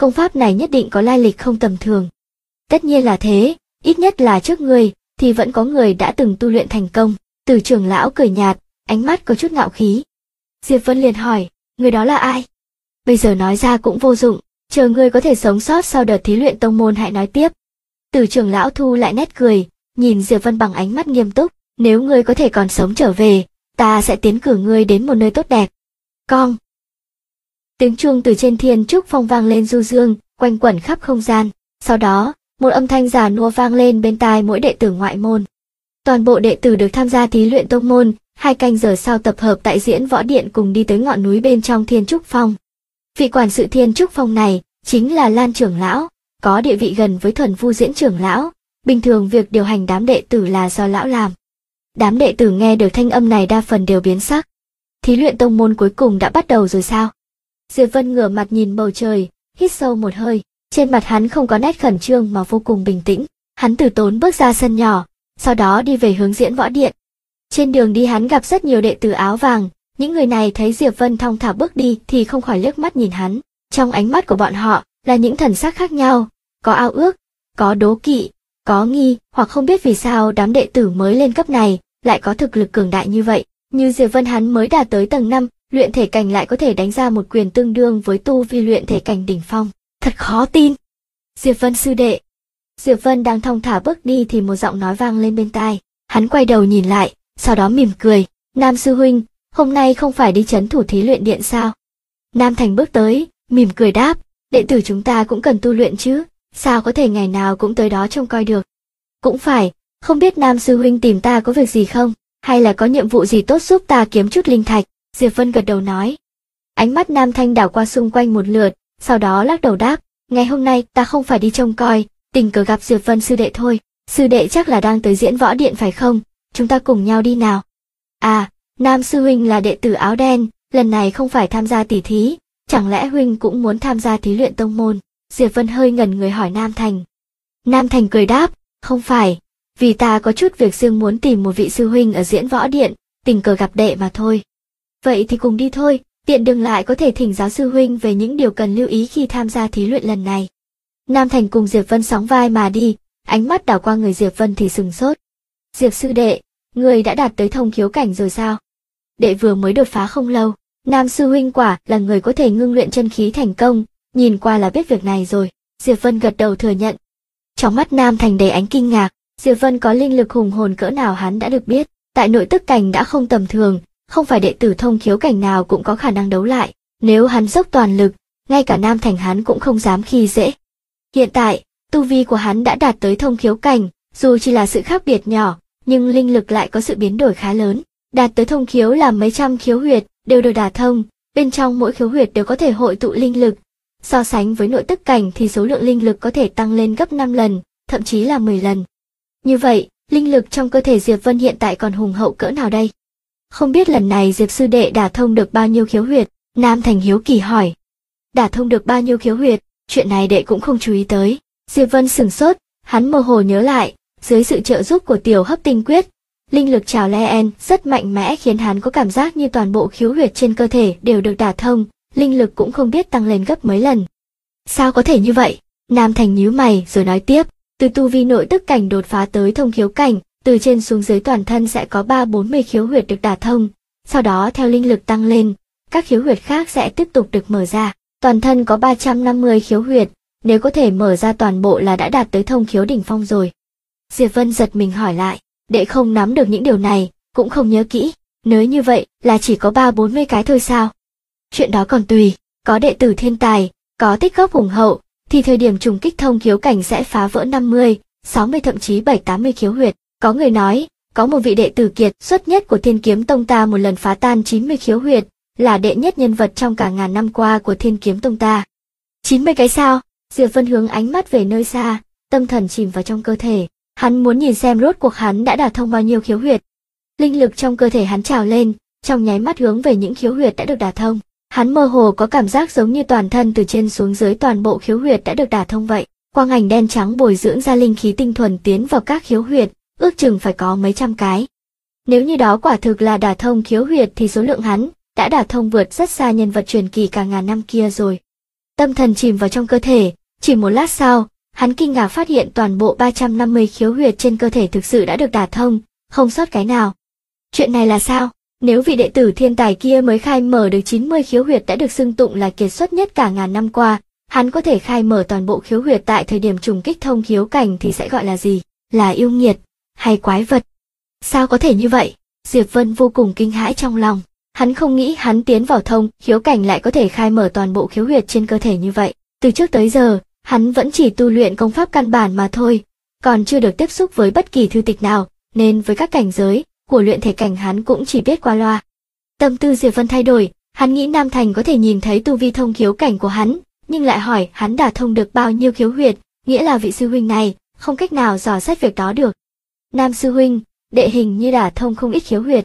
S1: công pháp này nhất định có lai lịch không tầm thường. Tất nhiên là thế, ít nhất là trước ngươi, thì vẫn có người đã từng tu luyện thành công. Từ trưởng lão cười nhạt, ánh mắt có chút ngạo khí. Diệp Vân liền hỏi, người đó là ai? Bây giờ nói ra cũng vô dụng, chờ ngươi có thể sống sót sau đợt thí luyện tông môn hãy nói tiếp. Từ trưởng lão thu lại nét cười, nhìn Diệp Vân bằng ánh mắt nghiêm túc, nếu ngươi có thể còn sống trở về, ta sẽ tiến cử ngươi đến một nơi tốt đẹp. Cong. Tiếng chuông từ trên thiên trúc phong vang lên du dương, quanh quẩn khắp không gian. Sau đó, một âm thanh già nua vang lên bên tai mỗi đệ tử ngoại môn. Toàn bộ đệ tử được tham gia thí luyện tông môn, 2 canh giờ sau tập hợp tại diễn võ điện cùng đi tới ngọn núi bên trong thiên trúc phong. Vị quản sự thiên trúc phong này chính là Lan trưởng lão, có địa vị gần với Thuần Vu Diễn trưởng lão. Bình thường việc điều hành đám đệ tử là do lão làm. Đám đệ tử nghe được thanh âm này đa phần đều biến sắc. Thí luyện tông môn cuối cùng đã bắt đầu rồi sao? Diệp Vân ngửa mặt nhìn bầu trời, hít sâu một hơi. Trên mặt hắn không có nét khẩn trương mà vô cùng bình tĩnh. Hắn từ tốn bước ra sân nhỏ, sau đó đi về hướng diễn võ điện. Trên đường đi hắn gặp rất nhiều đệ tử áo vàng, những người này thấy Diệp Vân thong thả bước đi thì không khỏi liếc mắt nhìn hắn. Trong ánh mắt của bọn họ là những thần sắc khác nhau, có ao ước, có đố kỵ, có nghi, hoặc không biết vì sao đám đệ tử mới lên cấp này lại có thực lực cường đại như vậy. Như Diệp Vân hắn mới đạt tới tầng 5, luyện thể cảnh lại có thể đánh ra một quyền tương đương với tu vi luyện thể cảnh đỉnh phong. Thật khó tin. Diệp Vân sư đệ. Diệp Vân đang thong thả bước đi thì một giọng nói vang lên bên tai. Hắn quay đầu nhìn lại, sau đó mỉm cười. Nam sư huynh, hôm nay không phải đi trấn thủ thí luyện điện sao? Nam Thành bước tới, mỉm cười đáp. Đệ tử chúng ta cũng cần tu luyện chứ, sao có thể ngày nào cũng tới đó trông coi được. Cũng phải, không biết Nam sư huynh tìm ta có việc gì không, hay là có nhiệm vụ gì tốt giúp ta kiếm chút linh thạch? Diệp Vân gật đầu nói. Ánh mắt Nam Thanh đảo qua xung quanh một lượt, sau đó lắc đầu đáp, ngày hôm nay ta không phải đi trông coi, tình cờ gặp Diệp Vân sư đệ thôi. Sư đệ chắc là đang tới diễn võ điện phải không? Chúng ta cùng nhau đi nào. À, Nam sư huynh là đệ tử áo đen, lần này không phải tham gia tỷ thí, chẳng lẽ huynh cũng muốn tham gia thí luyện tông môn? Diệp Vân hơi ngẩn người hỏi Nam Thành. Nam Thành cười đáp, không phải, vì ta có chút việc riêng muốn tìm một vị sư huynh ở diễn võ điện, tình cờ gặp đệ mà thôi. Vậy thì cùng đi thôi, tiện đường lại có thể thỉnh giáo sư huynh về những điều cần lưu ý khi tham gia thí luyện lần này. Nam Thành cùng Diệp Vân sóng vai mà đi, ánh mắt đảo qua người Diệp Vân thì sừng sốt. Diệp sư đệ, người đã đạt tới thông khiếu cảnh rồi sao? Đệ vừa mới đột phá không lâu, Nam sư huynh quả là người có thể ngưng luyện chân khí thành công, nhìn qua là biết việc này rồi. Diệp Vân gật đầu thừa nhận. Trong mắt Nam Thành đầy ánh kinh ngạc, Diệp Vân có linh lực hùng hồn cỡ nào hắn đã được biết, tại nội tức cảnh đã không tầm thường, không phải đệ tử thông khiếu cảnh nào cũng có khả năng đấu lại, nếu hắn dốc toàn lực, ngay cả Nam Thành hắn cũng không dám khi dễ. Hiện tại, tu vi của hắn đã đạt tới thông khiếu cảnh, dù chỉ là sự khác biệt nhỏ, nhưng linh lực lại có sự biến đổi khá lớn. Đạt tới thông khiếu là mấy trăm khiếu huyệt, đều được đả thông, bên trong mỗi khiếu huyệt đều có thể hội tụ linh lực. So sánh với nội tức cảnh thì số lượng linh lực có thể tăng lên gấp 5 lần, thậm chí là 10 lần. Như vậy, linh lực trong cơ thể Diệp Vân hiện tại còn hùng hậu cỡ nào đây? Không biết lần này Diệp sư đệ đả thông được bao nhiêu khiếu huyệt? Nam Thành hiếu kỳ hỏi. Đả thông được bao nhiêu khiếu huyệt? Chuyện này đệ cũng không chú ý tới. Diệp Vân sửng sốt, hắn mơ hồ nhớ lại, dưới sự trợ giúp của tiểu hấp tinh quyết, linh lực trào len rất mạnh mẽ khiến hắn có cảm giác như toàn bộ khiếu huyệt trên cơ thể đều được đả thông, linh lực cũng không biết tăng lên gấp mấy lần. Sao có thể như vậy? Nam Thành nhíu mày rồi nói tiếp, từ tu vi nội tức cảnh đột phá tới thông khiếu cảnh, từ trên xuống dưới toàn thân sẽ có 3-40 khiếu huyệt được đả thông, sau đó theo linh lực tăng lên, các khiếu huyệt khác sẽ tiếp tục được mở ra, toàn thân có 350 khiếu huyệt, nếu có thể mở ra toàn bộ là đã đạt tới thông khiếu đỉnh phong rồi. Diệp Vân giật mình hỏi lại, đệ không nắm được những điều này, cũng không nhớ kỹ, nếu như vậy là chỉ có 3-40 cái thôi sao? Chuyện đó còn tùy, có đệ tử thiên tài, có tích góp hùng hậu, thì thời điểm trùng kích thông khiếu cảnh sẽ phá vỡ 50, 60 thậm chí 7-80 khiếu huyệt. Có người nói, có một vị đệ tử kiệt xuất nhất của Thiên Kiếm Tông ta một lần phá tan 90 khiếu huyệt, là đệ nhất nhân vật trong cả ngàn năm qua của Thiên Kiếm Tông ta. 90 cái sao? Diệp Vân hướng ánh mắt về nơi xa, tâm thần chìm vào trong cơ thể. Hắn muốn nhìn xem rốt cuộc hắn đã đả thông bao nhiêu khiếu huyệt. Linh lực trong cơ thể hắn trào lên, trong nháy mắt hướng về những khiếu huyệt đã được đả thông. Hắn mơ hồ có cảm giác giống như toàn thân từ trên xuống dưới toàn bộ khiếu huyệt đã được đả thông vậy. Quang ảnh đen trắng bồi dưỡng ra linh khí tinh thuần tiến vào các khiếu huyệt, ước chừng phải có mấy trăm cái. Nếu như đó quả thực là đả thông khiếu huyệt thì số lượng hắn đã đả thông vượt rất xa nhân vật truyền kỳ cả ngàn năm kia rồi. tâm thần chìm vào trong cơ thể. Chỉ một lát sau, hắn kinh ngạc phát hiện toàn bộ 350 khiếu huyệt trên cơ thể thực sự đã được đả thông, không sót cái nào. Chuyện này là sao? Nếu vị đệ tử thiên tài kia mới khai mở được 90 khiếu huyệt đã được xưng tụng là kiệt xuất nhất cả ngàn năm qua, hắn có thể khai mở toàn bộ khiếu huyệt tại thời điểm trùng kích thông khiếu cảnh thì sẽ gọi là gì? Là yêu nghiệt hay quái vật? Sao có thể như vậy? Diệp Vân vô cùng kinh hãi trong lòng. Hắn không nghĩ hắn tiến vào thông khiếu cảnh lại có thể khai mở toàn bộ khiếu huyệt trên cơ thể như vậy. Từ trước tới giờ, hắn vẫn chỉ tu luyện công pháp căn bản mà thôi, còn chưa được tiếp xúc với bất kỳ thư tịch nào, nên với các cảnh giới của luyện thể cảnh hắn cũng chỉ biết qua loa. Tâm tư Diệp Vân thay đổi, hắn nghĩ Nam Thành có thể nhìn thấy tu vi thông khiếu cảnh của hắn, nhưng lại hỏi hắn đả thông được bao nhiêu khiếu huyệt, nghĩa là vị sư huynh này không cách nào dò xét việc đó được. Nam sư huynh, đệ hình như đả thông không ít khiếu huyệt.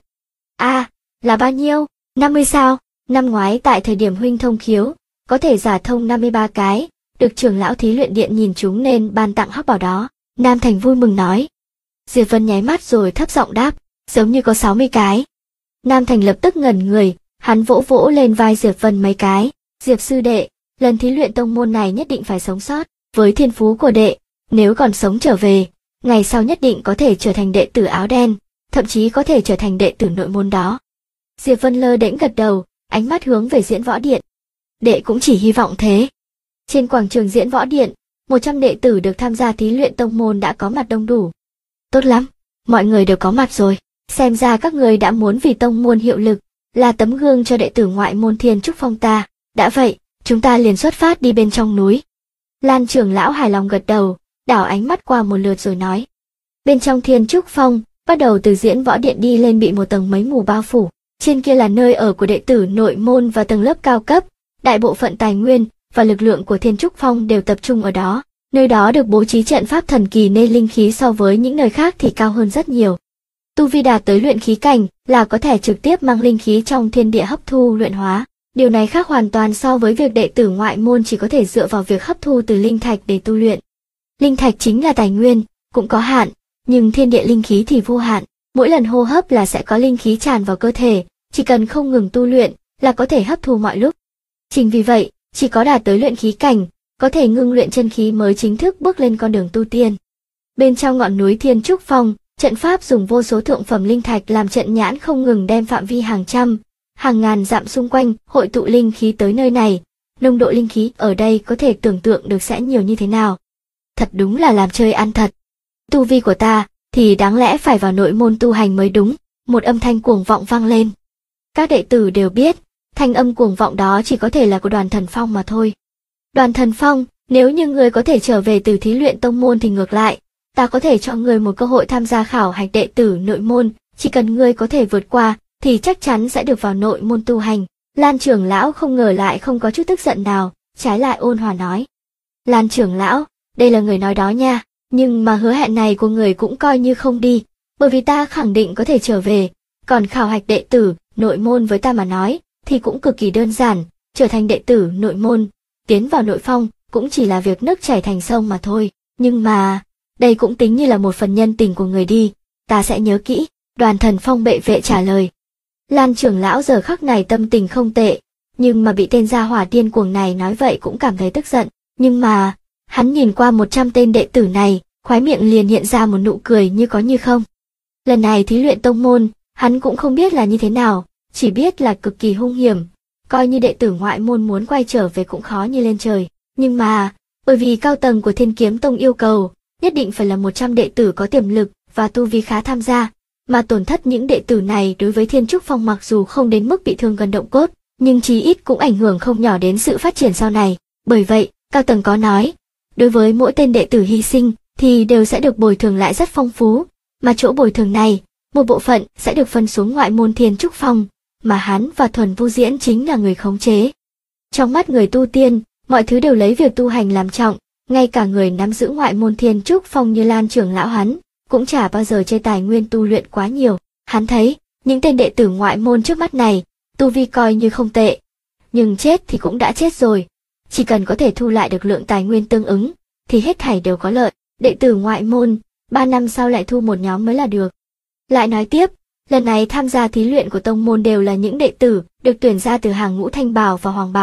S1: Là bao nhiêu? 50 sao? Năm ngoái tại thời điểm huynh thông khiếu, có thể giả thông 53 cái, được trưởng lão thí luyện điện nhìn chúng nên ban tặng hóc bảo đó. Nam Thành vui mừng nói. Diệp Vân nháy mắt rồi thấp giọng đáp, giống như có 60 cái. Nam Thành lập tức ngẩn người, hắn vỗ vỗ lên vai Diệp Vân mấy cái. Diệp sư đệ, lần thí luyện tông môn này nhất định phải sống sót. Với thiên phú của đệ, nếu còn sống trở về, ngày sau nhất định có thể trở thành đệ tử áo đen, thậm chí có thể trở thành đệ tử nội môn đó. Diệp Vân lơ đễnh gật đầu, ánh mắt hướng về diễn võ điện. Đệ cũng chỉ hy vọng thế. Trên quảng trường diễn võ điện, 100 đệ tử được tham gia thí luyện tông môn đã có mặt đông đủ. Tốt lắm, mọi người đều có mặt rồi. Xem ra các người đã muốn vì tông môn hiệu lực, là tấm gương cho đệ tử ngoại môn Thiên Trúc Phong ta. Đã vậy, chúng ta liền xuất phát đi bên trong núi. Lan trưởng lão hài lòng gật đầu, đảo ánh mắt qua một lượt rồi nói. Bên trong Thiên Trúc Phong, bắt đầu từ diễn võ điện đi lên bị một tầng mây mù bao phủ. Trên kia là nơi ở của đệ tử nội môn và tầng lớp cao cấp, đại bộ phận tài nguyên và lực lượng của Thiên Trúc Phong đều tập trung ở đó. Nơi đó được bố trí trận pháp thần kỳ nên linh khí so với những nơi khác thì cao hơn rất nhiều. Tu vi đạt tới luyện khí cảnh là có thể trực tiếp mang linh khí trong thiên địa hấp thu luyện hóa. Điều này khác hoàn toàn so với việc đệ tử ngoại môn chỉ có thể dựa vào việc hấp thu từ linh thạch để tu luyện. Linh thạch chính là tài nguyên, cũng có hạn, nhưng thiên địa linh khí thì vô hạn. Mỗi lần hô hấp là sẽ có linh khí tràn vào cơ thể, chỉ cần không ngừng tu luyện là có thể hấp thu mọi lúc. Chính vì vậy, chỉ có đạt tới luyện khí cảnh, có thể ngưng luyện chân khí mới chính thức bước lên con đường tu tiên. Bên trong ngọn núi Thiên Trúc Phong, trận pháp dùng vô số thượng phẩm linh thạch làm trận nhãn không ngừng đem phạm vi hàng trăm, hàng ngàn dặm xung quanh hội tụ linh khí tới nơi này. Nồng độ linh khí ở đây có thể tưởng tượng được sẽ nhiều như thế nào. Thật đúng là làm chơi ăn thật. Tu vi của ta thì đáng lẽ phải vào nội môn tu hành mới đúng. Một âm thanh cuồng vọng vang lên. Các đệ tử đều biết, thanh âm cuồng vọng đó chỉ có thể là của Đoàn Thần Phong mà thôi. Đoàn Thần Phong, nếu như ngươi có thể trở về từ thí luyện tông môn thì ngược lại, ta có thể cho ngươi một cơ hội tham gia khảo hạch đệ tử nội môn, chỉ cần ngươi có thể vượt qua, thì chắc chắn sẽ được vào nội môn tu hành. Lan trưởng lão không ngờ lại không có chút tức giận nào, trái lại ôn hòa nói. Lan trưởng lão, đây là người nói đó nha, nhưng mà hứa hẹn này của người cũng coi như không đi, bởi vì ta khẳng định có thể trở về, còn khảo hạch đệ tử nội môn với ta mà nói, thì cũng cực kỳ đơn giản, trở thành đệ tử nội môn, tiến vào nội phong, cũng chỉ là việc nước chảy thành sông mà thôi, nhưng mà, đây cũng tính như là một phần nhân tình của người đi, ta sẽ nhớ kỹ, Đoàn Thần Phong bệ vệ trả lời. Lan trưởng lão giờ khắc này tâm tình không tệ, nhưng mà bị tên gia hỏa điên cuồng này nói vậy cũng cảm thấy tức giận, nhưng mà, hắn nhìn qua 100 tên đệ tử này, khóe miệng liền hiện ra một nụ cười như có như không. Lần này thí luyện tông môn, hắn cũng không biết là như thế nào, chỉ biết là cực kỳ hung hiểm, coi như đệ tử ngoại môn muốn quay trở về cũng khó như lên trời, nhưng mà, bởi vì cao tầng của Thiên Kiếm Tông yêu cầu, nhất định phải là 100 đệ tử có tiềm lực và tu vi khá tham gia, mà tổn thất những đệ tử này đối với Thiên Trúc Phong mặc dù không đến mức bị thương gần động cốt, nhưng chí ít cũng ảnh hưởng không nhỏ đến sự phát triển sau này, bởi vậy, cao tầng có nói, đối với mỗi tên đệ tử hy sinh thì đều sẽ được bồi thường lại rất phong phú, mà chỗ bồi thường này, một bộ phận sẽ được phân xuống ngoại môn Thiên Trúc Phong, mà hắn và Thuần Vu Diễn chính là người khống chế. Trong mắt người tu tiên, mọi thứ đều lấy việc tu hành làm trọng, ngay cả người nắm giữ ngoại môn Thiên Trúc Phong như Lan trưởng lão hắn, cũng chả bao giờ chê tài nguyên tu luyện quá nhiều. Hắn thấy, những tên đệ tử ngoại môn trước mắt này, tu vi coi như không tệ, nhưng chết thì cũng đã chết rồi. Chỉ cần có thể thu lại được lượng tài nguyên tương ứng, thì hết thảy đều có lợi. Đệ tử ngoại môn, 3 năm sau lại thu một nhóm mới là được. Lại nói tiếp, lần này tham gia thí luyện của tông môn đều là những đệ tử được tuyển ra từ hàng ngũ thanh bào và hoàng bào,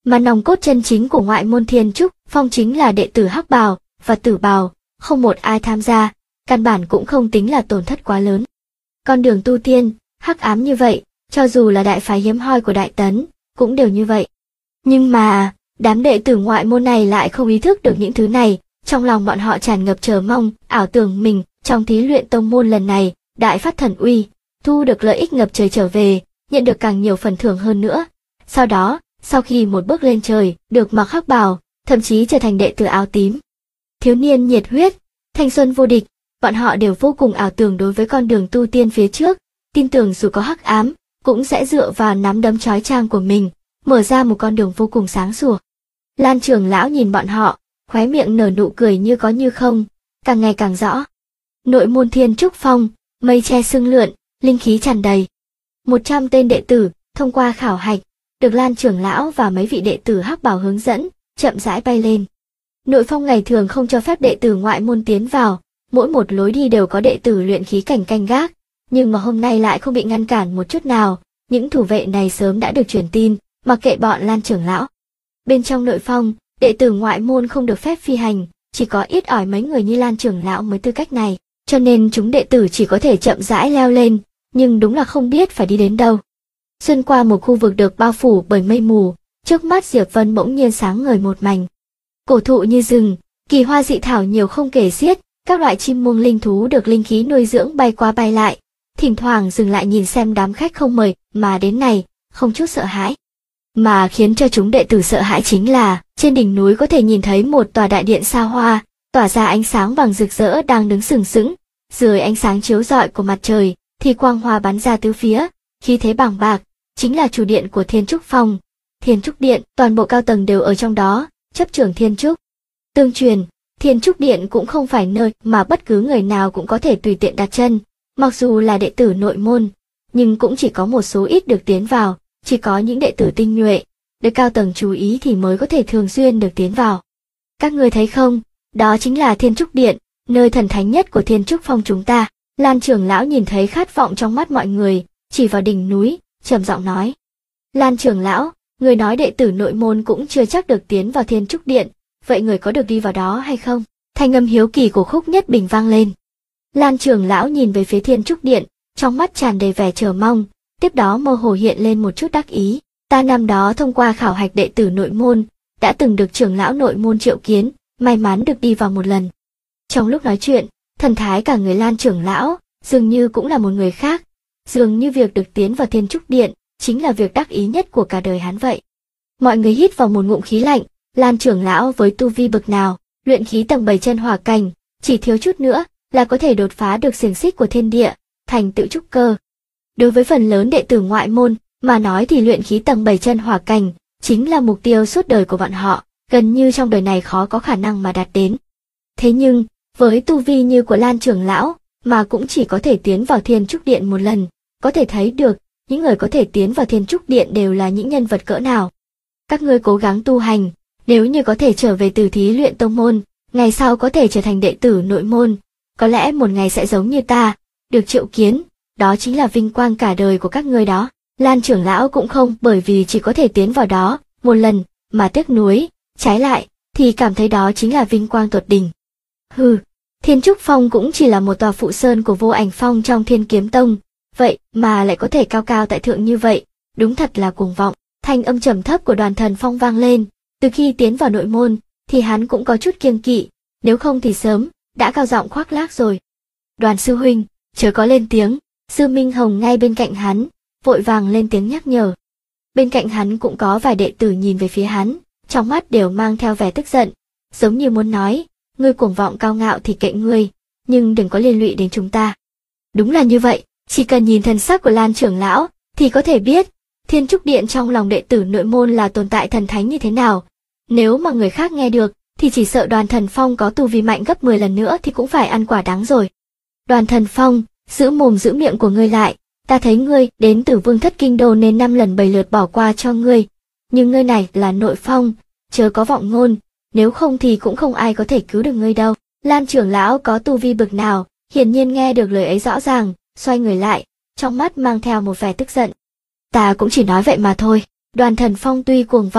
S1: Mà nòng cốt chân chính của ngoại môn Thiên Trúc Phong chính là đệ tử Hắc Bào và Tử Bào, không một ai tham gia, căn bản cũng không tính là tổn thất quá lớn. Con đường tu tiên, hắc ám như vậy, cho dù là đại phái hiếm hoi của Đại Tấn, cũng đều như vậy. Nhưng mà, đám đệ tử ngoại môn này lại không ý thức được những thứ này, trong lòng bọn họ tràn ngập chờ mong, ảo tưởng mình, trong thí luyện tông môn lần này, đại phát thần uy, thu được lợi ích ngập trời trở về, nhận được càng nhiều phần thưởng hơn nữa. Sau đó, sau khi một bước lên trời, được mặc hắc bào, thậm chí trở thành đệ tử áo tím. Thiếu niên nhiệt huyết, thanh xuân vô địch, bọn họ đều vô cùng ảo tưởng đối với con đường tu tiên phía trước, tin tưởng dù có hắc ám, cũng sẽ dựa vào nắm đấm chói chang của mình, mở ra một con đường vô cùng sáng sủa. Lan trưởng lão nhìn bọn họ, khóe miệng nở nụ cười như có như không, càng ngày càng rõ. Nội môn Thiên Trúc Phong, mây che sương lượn, linh khí tràn đầy. 100 tên đệ tử, thông qua khảo hạch, được Lan trưởng lão và mấy vị đệ tử Hắc Bào hướng dẫn, chậm rãi bay lên. Nội phong ngày thường không cho phép đệ tử ngoại môn tiến vào, mỗi một lối đi đều có đệ tử luyện khí cảnh canh gác, nhưng mà hôm nay lại không bị ngăn cản một chút nào, những thủ vệ này sớm đã được truyền tin, mặc kệ bọn Lan trưởng lão. Bên trong nội phong, đệ tử ngoại môn không được phép phi hành, chỉ có ít ỏi mấy người như Lan trưởng lão mới tư cách này, cho nên chúng đệ tử chỉ có thể chậm rãi leo lên, nhưng đúng là không biết phải đi đến đâu. Xuyên qua một khu vực được bao phủ bởi mây mù, trước mắt Diệp Vân bỗng nhiên sáng ngời một mảnh. Cổ thụ như rừng, kỳ hoa dị thảo nhiều không kể xiết, các loại chim muông linh thú được linh khí nuôi dưỡng bay qua bay lại, thỉnh thoảng dừng lại nhìn xem đám khách không mời mà đến này, không chút sợ hãi. Mà khiến cho chúng đệ tử sợ hãi chính là, trên đỉnh núi có thể nhìn thấy một tòa đại điện xa hoa, tỏa ra ánh sáng vàng rực rỡ đang đứng sừng sững, dưới ánh sáng chiếu rọi của mặt trời, thì quang hoa bắn ra tứ phía, khí thế bàng bạc, chính là chủ điện của Thiên Trúc Phong. Thiên Trúc Điện, toàn bộ cao tầng đều ở trong đó, chấp trưởng Thiên Trúc. Tương truyền, Thiên Trúc Điện cũng không phải nơi mà bất cứ người nào cũng có thể tùy tiện đặt chân, mặc dù là đệ tử nội môn, nhưng cũng chỉ có một số ít được tiến vào, chỉ có những đệ tử tinh nhuệ, được cao tầng chú ý thì mới có thể thường xuyên được tiến vào. Các người thấy không, đó chính là Thiên Trúc Điện, nơi thần thánh nhất của Thiên Trúc Phong chúng ta. Lan trưởng lão nhìn thấy khát vọng trong mắt mọi người, chỉ vào đỉnh núi, trầm giọng nói. Lan trưởng lão, người nói đệ tử nội môn cũng chưa chắc được tiến vào Thiên Trúc Điện, vậy người có được đi vào đó hay không? Thanh âm hiếu kỳ của Khúc Nhất Bình vang lên. Lan trưởng lão nhìn về phía Thiên Trúc Điện, trong mắt tràn đầy vẻ chờ mong, tiếp đó mơ hồ hiện lên một chút đắc ý. Ta năm đó thông qua khảo hạch đệ tử nội môn, đã từng được trưởng lão nội môn triệu kiến, may mắn được đi vào một lần. Trong lúc nói chuyện, thần thái cả người Lan trưởng lão, dường như cũng là một người khác, dường như việc được tiến vào Thiên Trúc Điện, chính là việc đắc ý nhất của cả đời hắn vậy. Mọi người hít vào một ngụm khí lạnh, Lan trưởng lão với tu vi bậc nào, luyện khí tầng 7 chân hỏa cảnh, chỉ thiếu chút nữa là có thể đột phá được xiềng xích của thiên địa, thành tựu trúc cơ. Đối với phần lớn đệ tử ngoại môn mà nói thì luyện khí tầng 7 chân hỏa cảnh chính là mục tiêu suốt đời của bọn họ, gần như trong đời này khó có khả năng mà đạt đến. Thế nhưng, với tu vi như của Lan trưởng lão, mà cũng chỉ có thể tiến vào Thiên Trúc Điện một lần, có thể thấy được, những người có thể tiến vào Thiên Trúc Điện đều là những nhân vật cỡ nào. Các ngươi cố gắng tu hành, nếu như có thể trở về từ thí luyện tông môn, ngày sau có thể trở thành đệ tử nội môn, có lẽ một ngày sẽ giống như ta, được triệu kiến, đó chính là vinh quang cả đời của các ngươi đó. Lan trưởng lão cũng không bởi vì chỉ có thể tiến vào đó một lần mà tiếc nuối, trái lại thì cảm thấy đó chính là vinh quang tột đỉnh. Hừ, Thiên Trúc Phong cũng chỉ là một tòa phụ sơn của Vô Ảnh Phong trong Thiên Kiếm Tông, vậy mà lại có thể cao cao tại thượng như vậy, đúng thật là cuồng vọng. Thanh âm trầm thấp của Đoàn Thần Phong vang lên, từ khi tiến vào nội môn thì hắn cũng có chút kiêng kỵ, nếu không thì sớm đã cao giọng khoác lác rồi. Đoàn sư huynh, chớ có lên tiếng. Sư Minh Hồng ngay bên cạnh hắn, vội vàng lên tiếng nhắc nhở. Bên cạnh hắn cũng có vài đệ tử nhìn về phía hắn, trong mắt đều mang theo vẻ tức giận, giống như muốn nói, ngươi cuồng vọng cao ngạo thì kệ ngươi, nhưng đừng có liên lụy đến chúng ta. Đúng là như vậy, chỉ cần nhìn thần sắc của Lan trưởng lão, thì có thể biết, Thiên Trúc Điện trong lòng đệ tử nội môn là tồn tại thần thánh như thế nào. Nếu mà người khác nghe được, thì chỉ sợ Đoàn Thần Phong có tu vi mạnh gấp 10 lần nữa thì cũng phải ăn quả đắng rồi. Đoàn Thần Phong, giữ mồm giữ miệng của ngươi lại, ta thấy ngươi đến từ Vương Thất Kinh Đô nên 5 lần 7 lượt bỏ qua cho ngươi. Nhưng ngươi này là nội phong, chớ có vọng ngôn, nếu không thì cũng không ai có thể cứu được ngươi đâu. Lan trưởng lão có tu vi bậc nào, hiển nhiên nghe được lời ấy rõ ràng, xoay người lại, trong mắt mang theo một vẻ tức giận. Ta cũng chỉ nói vậy mà thôi. Đoàn Thần Phong tuy cuồng vọng,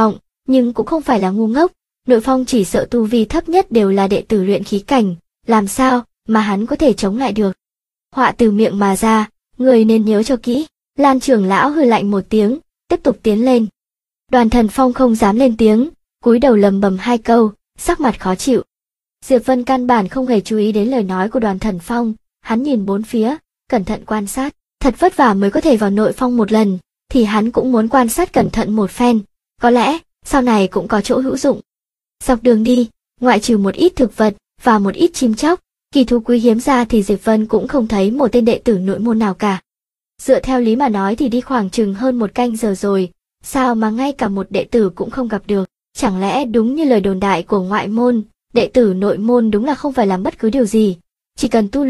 S1: nhưng cũng không phải là ngu ngốc. Nội phong chỉ sợ tu vi thấp nhất đều là đệ tử luyện khí cảnh, làm sao mà hắn có thể chống lại được. Họa từ miệng mà ra, người nên nhớ cho kỹ. Lan trưởng lão hừ lạnh một tiếng, tiếp tục tiến lên. Đoàn Thần Phong không dám lên tiếng, cúi đầu lầm bầm hai câu, sắc mặt khó chịu. Diệp Vân căn bản không hề chú ý đến lời nói của Đoàn Thần Phong, hắn nhìn bốn phía, cẩn thận quan sát, thật vất vả mới có thể vào nội phong một lần, thì hắn cũng muốn quan sát cẩn thận một phen, có lẽ sau này cũng có chỗ hữu dụng. Dọc đường đi, ngoại trừ một ít thực vật và một ít chim chóc, kỳ thú quý hiếm ra thì Diệp Vân cũng không thấy một tên đệ tử nội môn nào cả. Dựa theo lý mà nói thì đi khoảng chừng hơn một canh giờ rồi, sao mà ngay cả một đệ tử cũng không gặp được, chẳng lẽ đúng như lời đồn đại của ngoại môn, đệ tử nội môn đúng là không phải làm bất cứ điều gì, chỉ cần tu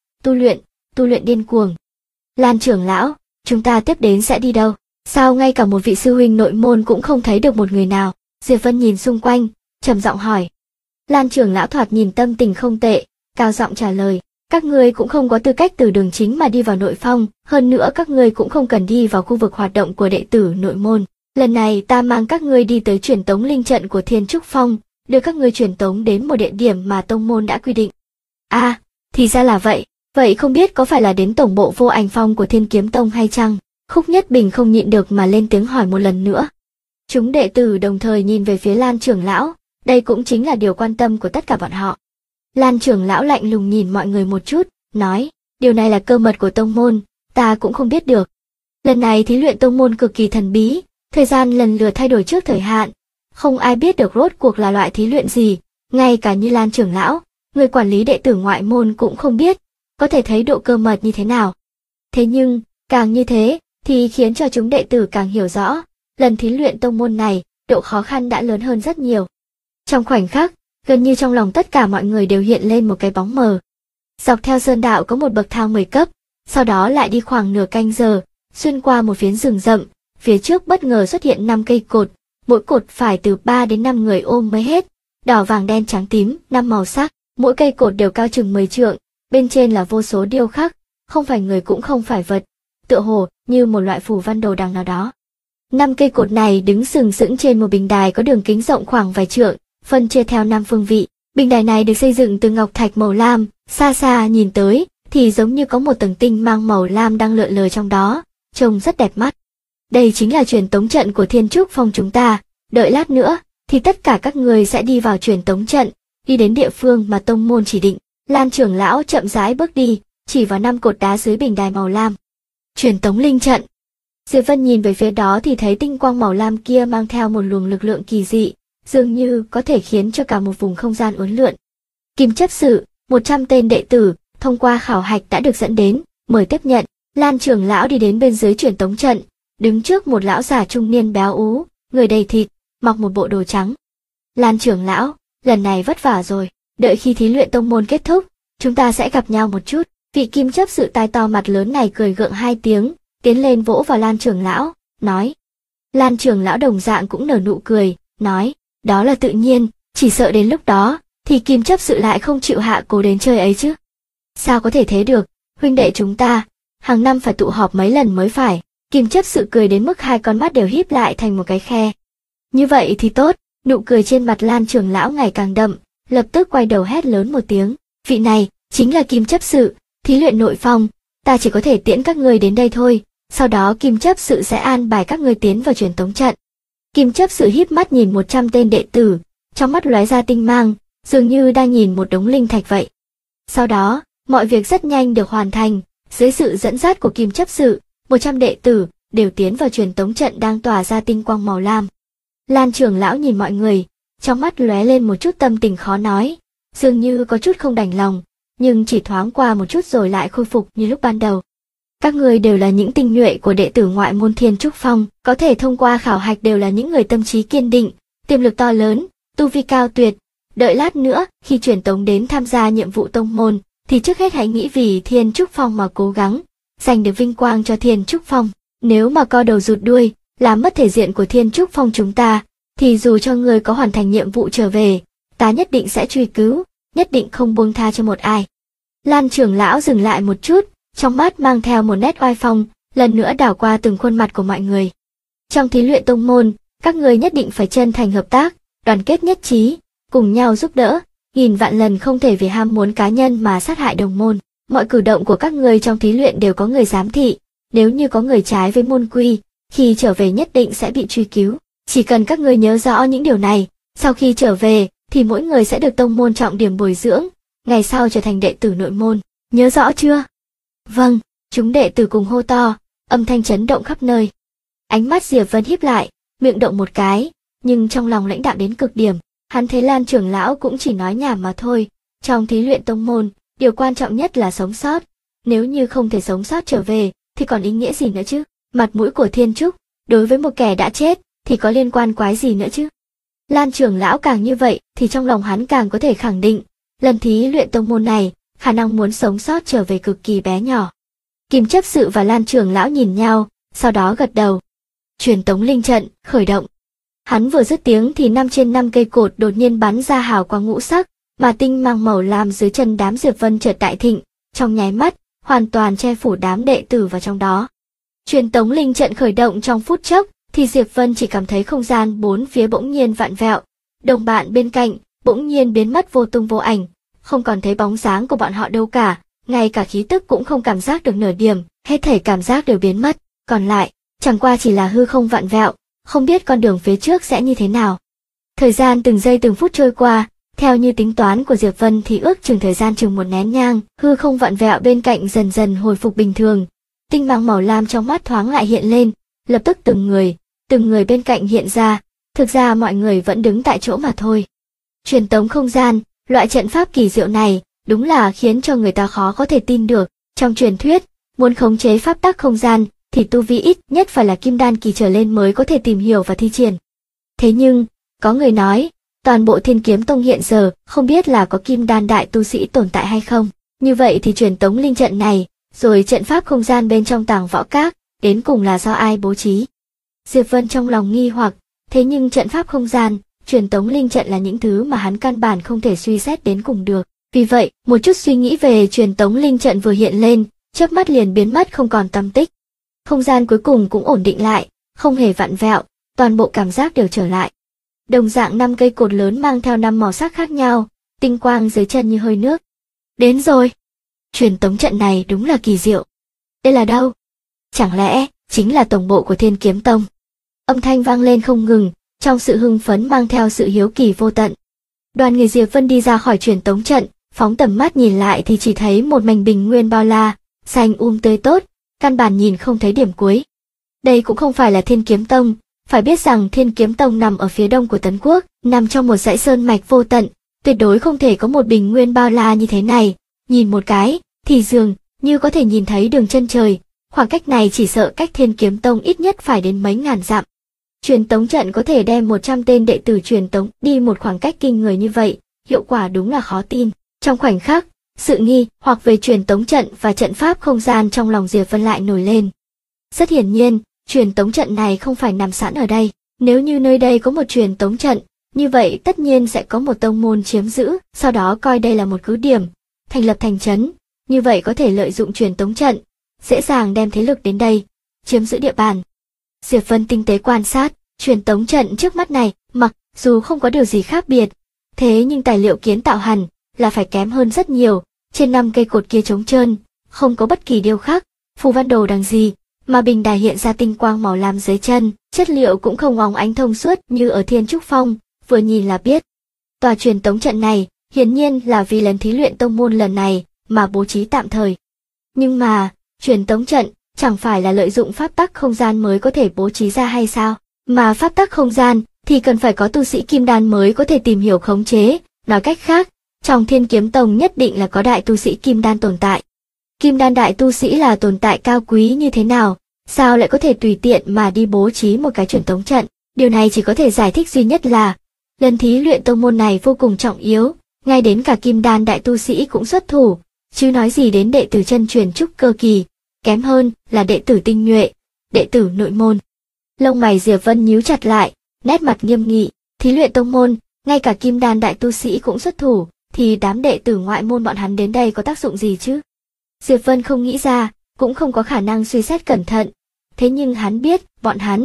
S1: luyện điên cuồng. Lan trưởng lão, chúng ta tiếp đến sẽ đi đâu? Sao ngay cả một vị sư huynh nội môn cũng không thấy được một người nào? Diệp Vân nhìn xung quanh, trầm giọng hỏi. Lan trưởng lão thoạt nhìn tâm tình không tệ, cao giọng trả lời, các ngươi cũng không có tư cách từ đường chính mà đi vào nội phong, hơn nữa các ngươi cũng không cần đi vào khu vực hoạt động của đệ tử nội môn. Lần này ta mang các ngươi đi tới truyền tống linh trận của Thiên Trúc Phong, đưa các ngươi truyền tống đến một địa điểm mà tông môn đã quy định. À, thì ra là vậy, vậy không biết có phải là đến tổng bộ Vô Ảnh Phong của Thiên Kiếm Tông hay chăng? Khúc Nhất Bình không nhịn được mà lên tiếng hỏi một lần nữa. Chúng đệ tử đồng thời nhìn về phía Lan trưởng lão, đây cũng chính là điều quan tâm của tất cả bọn họ. Lan trưởng lão lạnh lùng nhìn mọi người một chút, nói, điều này là cơ mật của tông môn, ta cũng không biết được. Lần này thí luyện tông môn cực kỳ thần bí, thời gian lần lượt thay đổi trước thời hạn, không ai biết được rốt cuộc là loại thí luyện gì, ngay cả như Lan trưởng lão, người quản lý đệ tử ngoại môn cũng không biết, có thể thấy độ cơ mật như thế nào. Thế nhưng, càng như thế, thì khiến cho chúng đệ tử càng hiểu rõ, lần thí luyện tông môn này, độ khó khăn đã lớn hơn rất nhiều. Trong khoảnh khắc, gần như trong lòng tất cả mọi người đều hiện lên một cái bóng mờ. Dọc theo sơn đạo có một bậc thang 10 cấp, sau đó lại đi khoảng nửa canh giờ, xuyên qua một phiến rừng rậm, phía trước bất ngờ xuất hiện 5 cây cột, mỗi cột phải từ 3 đến 5 người ôm mới hết, đỏ vàng đen trắng tím, 5 màu sắc, mỗi cây cột đều cao chừng 10 trượng, bên trên là vô số điêu khắc, không phải người cũng không phải vật, tựa hồ như một loại phù văn đồ đằng nào đó. 5 cây cột này đứng sừng sững trên một bình đài có đường kính rộng khoảng vài trượng, phân chia theo 5 phương vị. Bình đài này được xây dựng từ ngọc thạch màu lam, xa xa nhìn tới thì giống như có một tầng tinh mang màu lam đang lượn lờ trong đó, trông rất đẹp mắt. Đây chính là truyền tống trận của Thiên Trúc Phong chúng ta, đợi lát nữa thì tất cả các người sẽ đi vào truyền tống trận, đi đến địa phương mà tông môn chỉ định. Lan trưởng lão chậm rãi bước đi, chỉ vào 5 cột đá dưới bình đài màu lam. Truyền tống linh trận. Diệp Vân nhìn về phía đó thì thấy tinh quang màu lam kia mang theo một luồng lực lượng kỳ dị, dường như có thể khiến cho cả một vùng không gian uốn lượn. Kim chấp sự, 100 tên đệ tử, thông qua khảo hạch đã được dẫn đến, mời tiếp nhận. Lan trưởng lão đi đến bên dưới truyền tống trận, đứng trước một lão già trung niên béo ú, người đầy thịt, mặc một bộ đồ trắng. Lan trưởng lão, lần này vất vả rồi, đợi khi thí luyện tông môn kết thúc, chúng ta sẽ gặp nhau một chút. Vị kim chấp sự tai to mặt lớn này cười gượng 2 tiếng, tiến lên vỗ vào Lan trưởng lão, nói. Lan trưởng lão đồng dạng cũng nở nụ cười, nói, đó là tự nhiên, chỉ sợ đến lúc đó, thì kim chấp sự lại không chịu hạ cố đến chơi ấy chứ. Sao có thể thế được, huynh đệ chúng ta, hàng năm phải tụ họp mấy lần mới phải. Kim chấp sự cười đến mức 2 con mắt đều híp lại thành một cái khe. Như vậy thì tốt, nụ cười trên mặt Lan trưởng lão ngày càng đậm, lập tức quay đầu hét lớn một tiếng, vị này, chính là kim chấp sự, thí luyện nội phong, ta chỉ có thể tiễn các ngươi đến đây thôi, sau đó kim chấp sự sẽ an bài các ngươi tiến vào truyền tống trận. Kim chấp sự híp mắt nhìn 100 tên đệ tử, trong mắt lóe ra tinh mang, dường như đang nhìn một đống linh thạch vậy. Sau đó, mọi việc rất nhanh được hoàn thành, dưới sự dẫn dắt của kim chấp sự, 100 đệ tử đều tiến vào truyền tống trận đang tỏa ra tinh quang màu lam. Lan trưởng lão nhìn mọi người, trong mắt lóe lên một chút tâm tình khó nói, dường như có chút không đành lòng, nhưng chỉ thoáng qua một chút rồi lại khôi phục như lúc ban đầu. Các người đều là những tinh nhuệ của đệ tử ngoại môn Thiên Trúc Phong, có thể thông qua khảo hạch đều là những người tâm trí kiên định, tiềm lực to lớn, tu vi cao tuyệt. Đợi lát nữa, khi truyền tống đến tham gia nhiệm vụ tông môn, thì trước hết hãy nghĩ vì Thiên Trúc Phong mà cố gắng, giành được vinh quang cho Thiên Trúc Phong. Nếu mà co đầu rụt đuôi, làm mất thể diện của Thiên Trúc Phong chúng ta, thì dù cho người có hoàn thành nhiệm vụ trở về, ta nhất định sẽ truy cứu, nhất định không buông tha cho một ai. Lan trưởng lão dừng lại một chút, trong mắt mang theo một nét oai phong, lần nữa đảo qua từng khuôn mặt của mọi người. Trong thí luyện tông môn, Các người nhất định phải chân thành hợp tác, đoàn kết nhất trí, cùng nhau giúp đỡ, nghìn vạn lần không thể vì ham muốn cá nhân mà sát hại đồng môn. Mọi cử động của các người trong thí luyện đều có người giám thị, nếu như có người trái với môn quy, khi trở về nhất định sẽ bị truy cứu. Chỉ cần các người nhớ rõ những điều này, sau khi trở về thì mỗi người sẽ được tông môn trọng điểm bồi dưỡng, ngày sau trở thành đệ tử nội môn. Nhớ rõ chưa? Vâng, chúng đệ tử cùng hô to, âm thanh chấn động khắp nơi. Ánh mắt Diệp Vân híp lại, miệng động một cái, nhưng trong lòng lãnh đạm đến cực điểm. Hắn thấy Lan trưởng lão cũng chỉ nói nhảm mà thôi. Trong thí luyện tông môn, điều quan trọng nhất là sống sót. Nếu như không thể sống sót trở về, thì còn ý nghĩa gì nữa chứ? Mặt mũi của Thiên Trúc, đối với một kẻ đã chết, thì có liên quan quái gì nữa chứ? Lan trưởng lão càng như vậy, thì trong lòng hắn càng có thể khẳng định, lần thí luyện tông môn này, khả năng muốn sống sót trở về cực kỳ bé nhỏ. Kim chấp sự và Lan trưởng lão nhìn nhau, sau đó gật đầu. Truyền tống linh trận, khởi động. Hắn vừa dứt tiếng thì 5 trên 5 cây cột đột nhiên bắn ra hào quang ngũ sắc, mà tinh mang màu lam dưới chân đám Diệp Vân chợt đại thịnh, trong nháy mắt, hoàn toàn che phủ đám đệ tử vào trong đó. Truyền tống linh trận khởi động trong phút chốc, thì Diệp Vân chỉ cảm thấy không gian bốn phía bỗng nhiên vặn vẹo, đồng bạn bên cạnh bỗng nhiên biến mất vô tung vô ảnh, không còn thấy bóng dáng của bọn họ đâu cả, ngay cả khí tức cũng không cảm giác được nửa điểm, hết thảy cảm giác đều biến mất, còn lại chẳng qua chỉ là hư không vặn vẹo, không biết con đường phía trước sẽ như thế nào. Thời gian từng giây từng phút trôi qua, theo như tính toán của Diệp Vân thì ước chừng thời gian chừng một nén nhang, hư không vặn vẹo bên cạnh dần dần hồi phục bình thường. Tinh mang màu lam trong mắt thoáng lại hiện lên, lập tức từng người bên cạnh hiện ra, thực ra mọi người vẫn đứng tại chỗ mà thôi. Truyền tống không gian, loại trận pháp kỳ diệu này, đúng là khiến cho người ta khó có thể tin được. Trong truyền thuyết, muốn khống chế pháp tắc không gian, thì tu vi ít nhất phải là kim đan kỳ trở lên mới có thể tìm hiểu và thi triển. Thế nhưng, có người nói, toàn bộ Thiên Kiếm Tông hiện giờ không biết là có kim đan đại tu sĩ tồn tại hay không. Như vậy thì truyền tống linh trận này, rồi trận pháp không gian bên trong Tàng Võ Các, đến cùng là do ai bố trí? Diệp Vân trong lòng nghi hoặc, thế nhưng trận pháp không gian, truyền tống linh trận là những thứ mà hắn căn bản không thể suy xét đến cùng được. Vì vậy, một chút suy nghĩ về truyền tống linh trận vừa hiện lên, chớp mắt liền biến mất không còn tăm tích. Không gian cuối cùng cũng ổn định lại, không hề vặn vẹo, toàn bộ cảm giác đều trở lại. Đồng dạng 5 cây cột lớn mang theo 5 màu sắc khác nhau, tinh quang dưới chân như hơi nước. Đến rồi! Truyền tống trận này đúng là kỳ diệu. Đây là đâu? Chẳng lẽ chính là tổng bộ của Thiên Kiếm Tông? Âm thanh vang lên không ngừng, trong sự hưng phấn mang theo sự hiếu kỳ vô tận. Đoàn người Diệp Vân đi ra khỏi truyền tống trận, phóng tầm mắt nhìn lại thì chỉ thấy một mảnh bình nguyên bao la, xanh tươi tốt, căn bản nhìn không thấy điểm cuối. Đây cũng không phải là Thiên Kiếm Tông, phải biết rằng Thiên Kiếm Tông nằm ở phía đông của Tấn Quốc, nằm trong một dãy sơn mạch vô tận, tuyệt đối không thể có một bình nguyên bao la như thế này. Nhìn một cái, thì dường như có thể nhìn thấy đường chân trời, khoảng cách này chỉ sợ cách Thiên Kiếm Tông ít nhất phải đến mấy ngàn dặm. Truyền tống trận có thể đem 100 tên đệ tử truyền tống đi một khoảng cách kinh người như vậy, hiệu quả đúng là khó tin. Trong khoảnh khắc, sự nghi hoặc về truyền tống trận và trận pháp không gian trong lòng Diệp Vân lại nổi lên. Rất hiển nhiên, truyền tống trận này không phải nằm sẵn ở đây. Nếu như nơi đây có một truyền tống trận, như vậy tất nhiên sẽ có một tông môn chiếm giữ, sau đó coi đây là một cứ điểm, thành lập thành trấn, như vậy có thể lợi dụng truyền tống trận, dễ dàng đem thế lực đến đây, chiếm giữ địa bàn. Diệp Vân tinh tế quan sát, truyền tống trận trước mắt này, mặc dù không có điều gì khác biệt, thế nhưng tài liệu kiến tạo hẳn là phải kém hơn rất nhiều. Trên 5 cây cột kia trống trơn, không có bất kỳ điêu khắc, phù văn đồ đằng gì, mà bình đài hiện ra tinh quang màu lam dưới chân, chất liệu cũng không óng ánh thông suốt như ở Thiên Trúc Phong, vừa nhìn là biết. Tòa truyền tống trận này, hiển nhiên là vì lần thí luyện tông môn lần này mà bố trí tạm thời. Nhưng mà, truyền tống trận chẳng phải là lợi dụng pháp tắc không gian mới có thể bố trí ra hay sao? Mà pháp tắc không gian thì cần phải có tu sĩ kim đan mới có thể tìm hiểu khống chế, nói cách khác, trong Thiên Kiếm Tông nhất định là có đại tu sĩ kim đan tồn tại. Kim đan đại tu sĩ là tồn tại cao quý như thế nào, sao lại có thể tùy tiện mà đi bố trí một cái truyền tống trận? Điều này chỉ có thể giải thích duy nhất là, lần thí luyện tông môn này vô cùng trọng yếu, ngay đến cả kim đan đại tu sĩ cũng xuất thủ, chứ nói gì đến đệ tử chân truyền trúc cơ kỳ, kém hơn là đệ tử tinh nhuệ, đệ tử nội môn. Lông mày Diệp Vân nhíu chặt lại, nét mặt nghiêm nghị, thí luyện tông môn, ngay cả kim đan đại tu sĩ cũng xuất thủ, thì đám đệ tử ngoại môn bọn hắn đến đây có tác dụng gì chứ? Diệp Vân không nghĩ ra, cũng không có khả năng suy xét cẩn thận. Thế nhưng hắn biết, bọn hắn,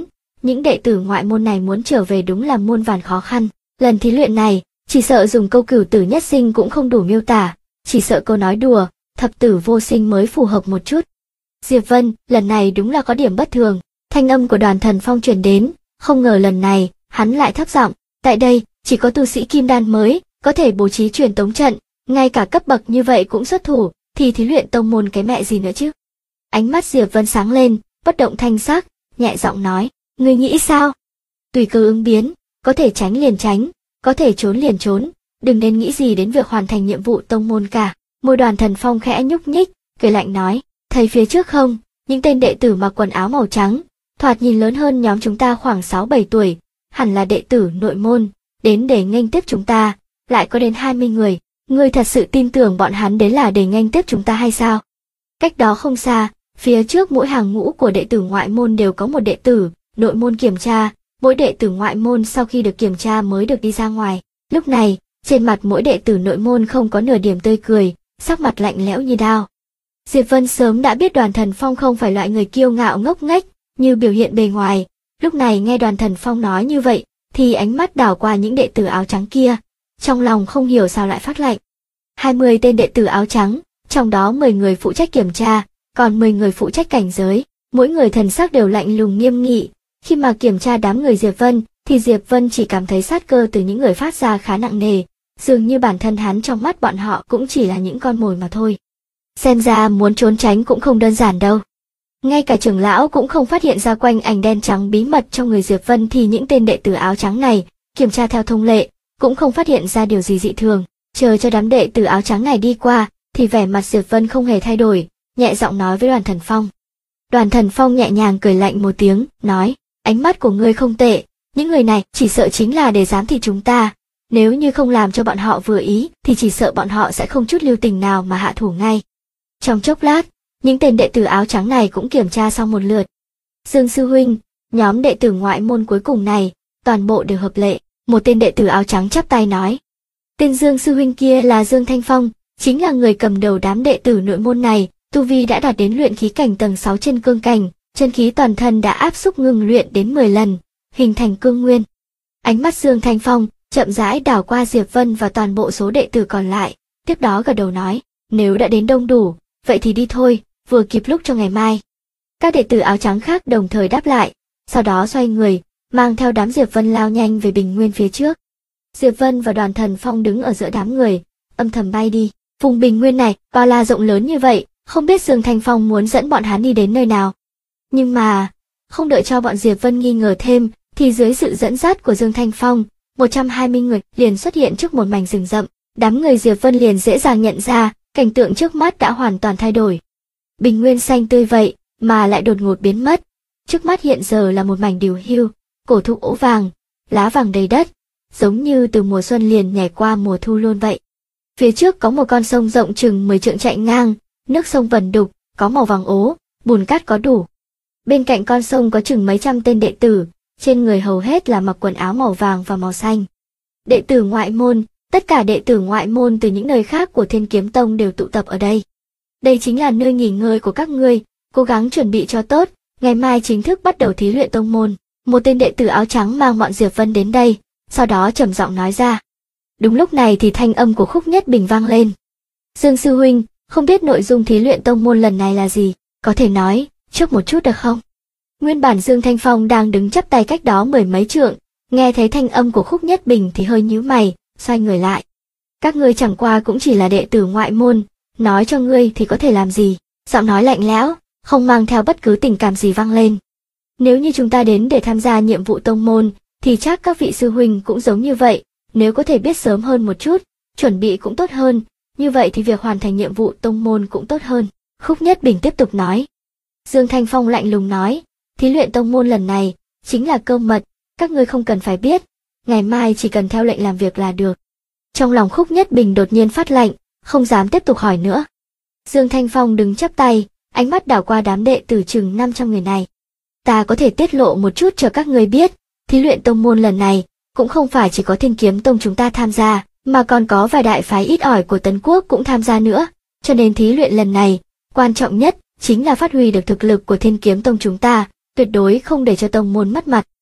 S1: những đệ tử ngoại môn này muốn trở về đúng là muôn vàn khó khăn. Lần thí luyện này, chỉ sợ dùng câu cửu tử nhất sinh cũng không đủ miêu tả, chỉ sợ câu nói đùa, thập tử vô sinh mới phù hợp một chút. Diệp Vân, lần này đúng là có điểm bất thường, thanh âm của Đoàn Thần Phong truyền đến, không ngờ lần này, hắn lại thấp giọng, tại đây, chỉ có tu sĩ kim đan mới, có thể bố trí truyền tống trận, ngay cả cấp bậc như vậy cũng xuất thủ, thì thí luyện tông môn cái mẹ gì nữa chứ. Ánh mắt Diệp Vân sáng lên, bất động thanh sắc, nhẹ giọng nói, ngươi nghĩ sao? Tùy cơ ứng biến, có thể tránh liền tránh, có thể trốn liền trốn, đừng nên nghĩ gì đến việc hoàn thành nhiệm vụ tông môn cả. Môi Đoàn Thần Phong khẽ nhúc nhích, cười lạnh nói, thấy phía trước không, những tên đệ tử mặc quần áo màu trắng, thoạt nhìn lớn hơn nhóm chúng ta khoảng 6-7 tuổi, hẳn là đệ tử nội môn, đến để nghênh tiếp chúng ta, lại có đến 20 người, ngươi thật sự tin tưởng bọn hắn đến là để nghênh tiếp chúng ta hay sao? Cách đó không xa, phía trước mỗi hàng ngũ của đệ tử ngoại môn đều có một đệ tử nội môn kiểm tra, mỗi đệ tử ngoại môn sau khi được kiểm tra mới được đi ra ngoài. Lúc này, trên mặt mỗi đệ tử nội môn không có nửa điểm tươi cười, sắc mặt lạnh lẽo như đao. Diệp Vân sớm đã biết Đoàn Thần Phong không phải loại người kiêu ngạo ngốc nghếch như biểu hiện bề ngoài, lúc này nghe Đoàn Thần Phong nói như vậy, thì ánh mắt đảo qua những đệ tử áo trắng kia, trong lòng không hiểu sao lại phát lạnh. 20 tên đệ tử áo trắng, trong đó 10 người phụ trách kiểm tra, còn 10 người phụ trách cảnh giới, mỗi người thần sắc đều lạnh lùng nghiêm nghị. Khi mà kiểm tra đám người Diệp Vân, thì Diệp Vân chỉ cảm thấy sát cơ từ những người phát ra khá nặng nề, dường như bản thân hắn trong mắt bọn họ cũng chỉ là những con mồi mà thôi. Xem ra muốn trốn tránh cũng không đơn giản đâu. Ngay cả trưởng lão cũng không phát hiện ra quanh ảnh đen trắng bí mật trong người Diệp Vân thì những tên đệ tử áo trắng này, kiểm tra theo thông lệ, cũng không phát hiện ra điều gì dị thường. Chờ cho đám đệ tử áo trắng này đi qua, thì vẻ mặt Diệp Vân không hề thay đổi, nhẹ giọng nói với Đoàn Thần Phong. Đoàn Thần Phong nhẹ nhàng cười lạnh một tiếng, nói, ánh mắt của ngươi không tệ, những người này chỉ sợ chính là để giám thị chúng ta, nếu như không làm cho bọn họ vừa ý thì chỉ sợ bọn họ sẽ không chút lưu tình nào mà hạ thủ ngay. Trong chốc lát, những tên đệ tử áo trắng này cũng kiểm tra xong một lượt. Dương sư huynh, nhóm đệ tử ngoại môn cuối cùng này, toàn bộ đều hợp lệ, một tên đệ tử áo trắng chắp tay nói. Tên Dương sư huynh kia là Dương Thanh Phong, chính là người cầm đầu đám đệ tử nội môn này, tu vi đã đạt đến luyện khí cảnh tầng 6 trên cương cảnh, chân khí toàn thân đã áp xúc ngưng luyện đến 10 lần, hình thành cương nguyên. Ánh mắt Dương Thanh Phong chậm rãi đảo qua Diệp Vân và toàn bộ số đệ tử còn lại, tiếp đó gật đầu nói, nếu đã đến đông đủ, vậy thì đi thôi, vừa kịp lúc cho ngày mai. Các đệ tử áo trắng khác đồng thời đáp lại, sau đó xoay người, mang theo đám Diệp Vân lao nhanh về bình nguyên phía trước. Diệp Vân và Đoàn Thần Phong đứng ở giữa đám người, âm thầm bay đi. Vùng bình nguyên này, bao la rộng lớn như vậy, không biết Dương Thanh Phong muốn dẫn bọn hắn đi đến nơi nào. Nhưng mà, không đợi cho bọn Diệp Vân nghi ngờ thêm, thì dưới sự dẫn dắt của Dương Thanh Phong, 120 người liền xuất hiện trước một mảnh rừng rậm. Đám người Diệp Vân liền dễ dàng nhận ra, cảnh tượng trước mắt đã hoàn toàn thay đổi. Bình nguyên xanh tươi vậy, mà lại đột ngột biến mất. Trước mắt hiện giờ là một mảnh điều hưu, cổ thụ ố vàng, lá vàng đầy đất, giống như từ mùa xuân liền nhảy qua mùa thu luôn vậy. Phía trước có một con sông rộng chừng 10 trượng chạy ngang, nước sông vẩn đục, có màu vàng ố, bùn cát có đủ. Bên cạnh con sông có chừng mấy trăm tên đệ tử, trên người hầu hết là mặc quần áo màu vàng và màu xanh. Đệ tử ngoại môn, tất cả đệ tử ngoại môn từ những nơi khác của Thiên Kiếm Tông đều tụ tập ở đây. Đây chính là nơi nghỉ ngơi của các ngươi, cố gắng chuẩn bị cho tốt, ngày mai chính thức bắt đầu thí luyện tông môn. Một tên đệ tử áo trắng mang bọn Diệp Vân đến đây, sau đó trầm giọng nói ra. Đúng lúc này thì thanh âm của Khúc Nhất Bình vang lên. Dương sư huynh, không biết nội dung thí luyện tông môn lần này là gì, có thể nói trước một chút được không? Nguyên bản Dương Thanh Phong đang đứng chắp tay cách đó 10 mấy trượng, nghe thấy thanh âm của Khúc Nhất Bình thì hơi nhíu mày, xoay người lại. Các ngươi chẳng qua cũng chỉ là đệ tử ngoại môn, nói cho ngươi thì có thể làm gì? Giọng nói lạnh lẽo, không mang theo bất cứ tình cảm gì vang lên. Nếu như chúng ta đến để tham gia nhiệm vụ tông môn, thì chắc các vị sư huynh cũng giống như vậy, nếu có thể biết sớm hơn một chút, chuẩn bị cũng tốt hơn, như vậy thì việc hoàn thành nhiệm vụ tông môn cũng tốt hơn. Khúc Nhất Bình tiếp tục nói. Dương Thanh Phong lạnh lùng nói, thí luyện tông môn lần này, chính là cơ mật, các ngươi không cần phải biết, ngày mai chỉ cần theo lệnh làm việc là được. Trong lòng Khúc Nhất Bình đột nhiên phát lạnh, không dám tiếp tục hỏi nữa. Dương Thanh Phong đứng chắp tay, ánh mắt đảo qua đám đệ tử chừng 500 người này. Ta có thể tiết lộ một chút cho các ngươi biết, thí luyện tông môn lần này, cũng không phải chỉ có Thiên Kiếm Tông chúng ta tham gia, mà còn có vài đại phái ít ỏi của Tấn Quốc cũng tham gia nữa, cho nên thí luyện lần này, quan trọng nhất chính là phát huy được thực lực của Thiên Kiếm Tông chúng ta, tuyệt đối không để cho tông môn mất mặt.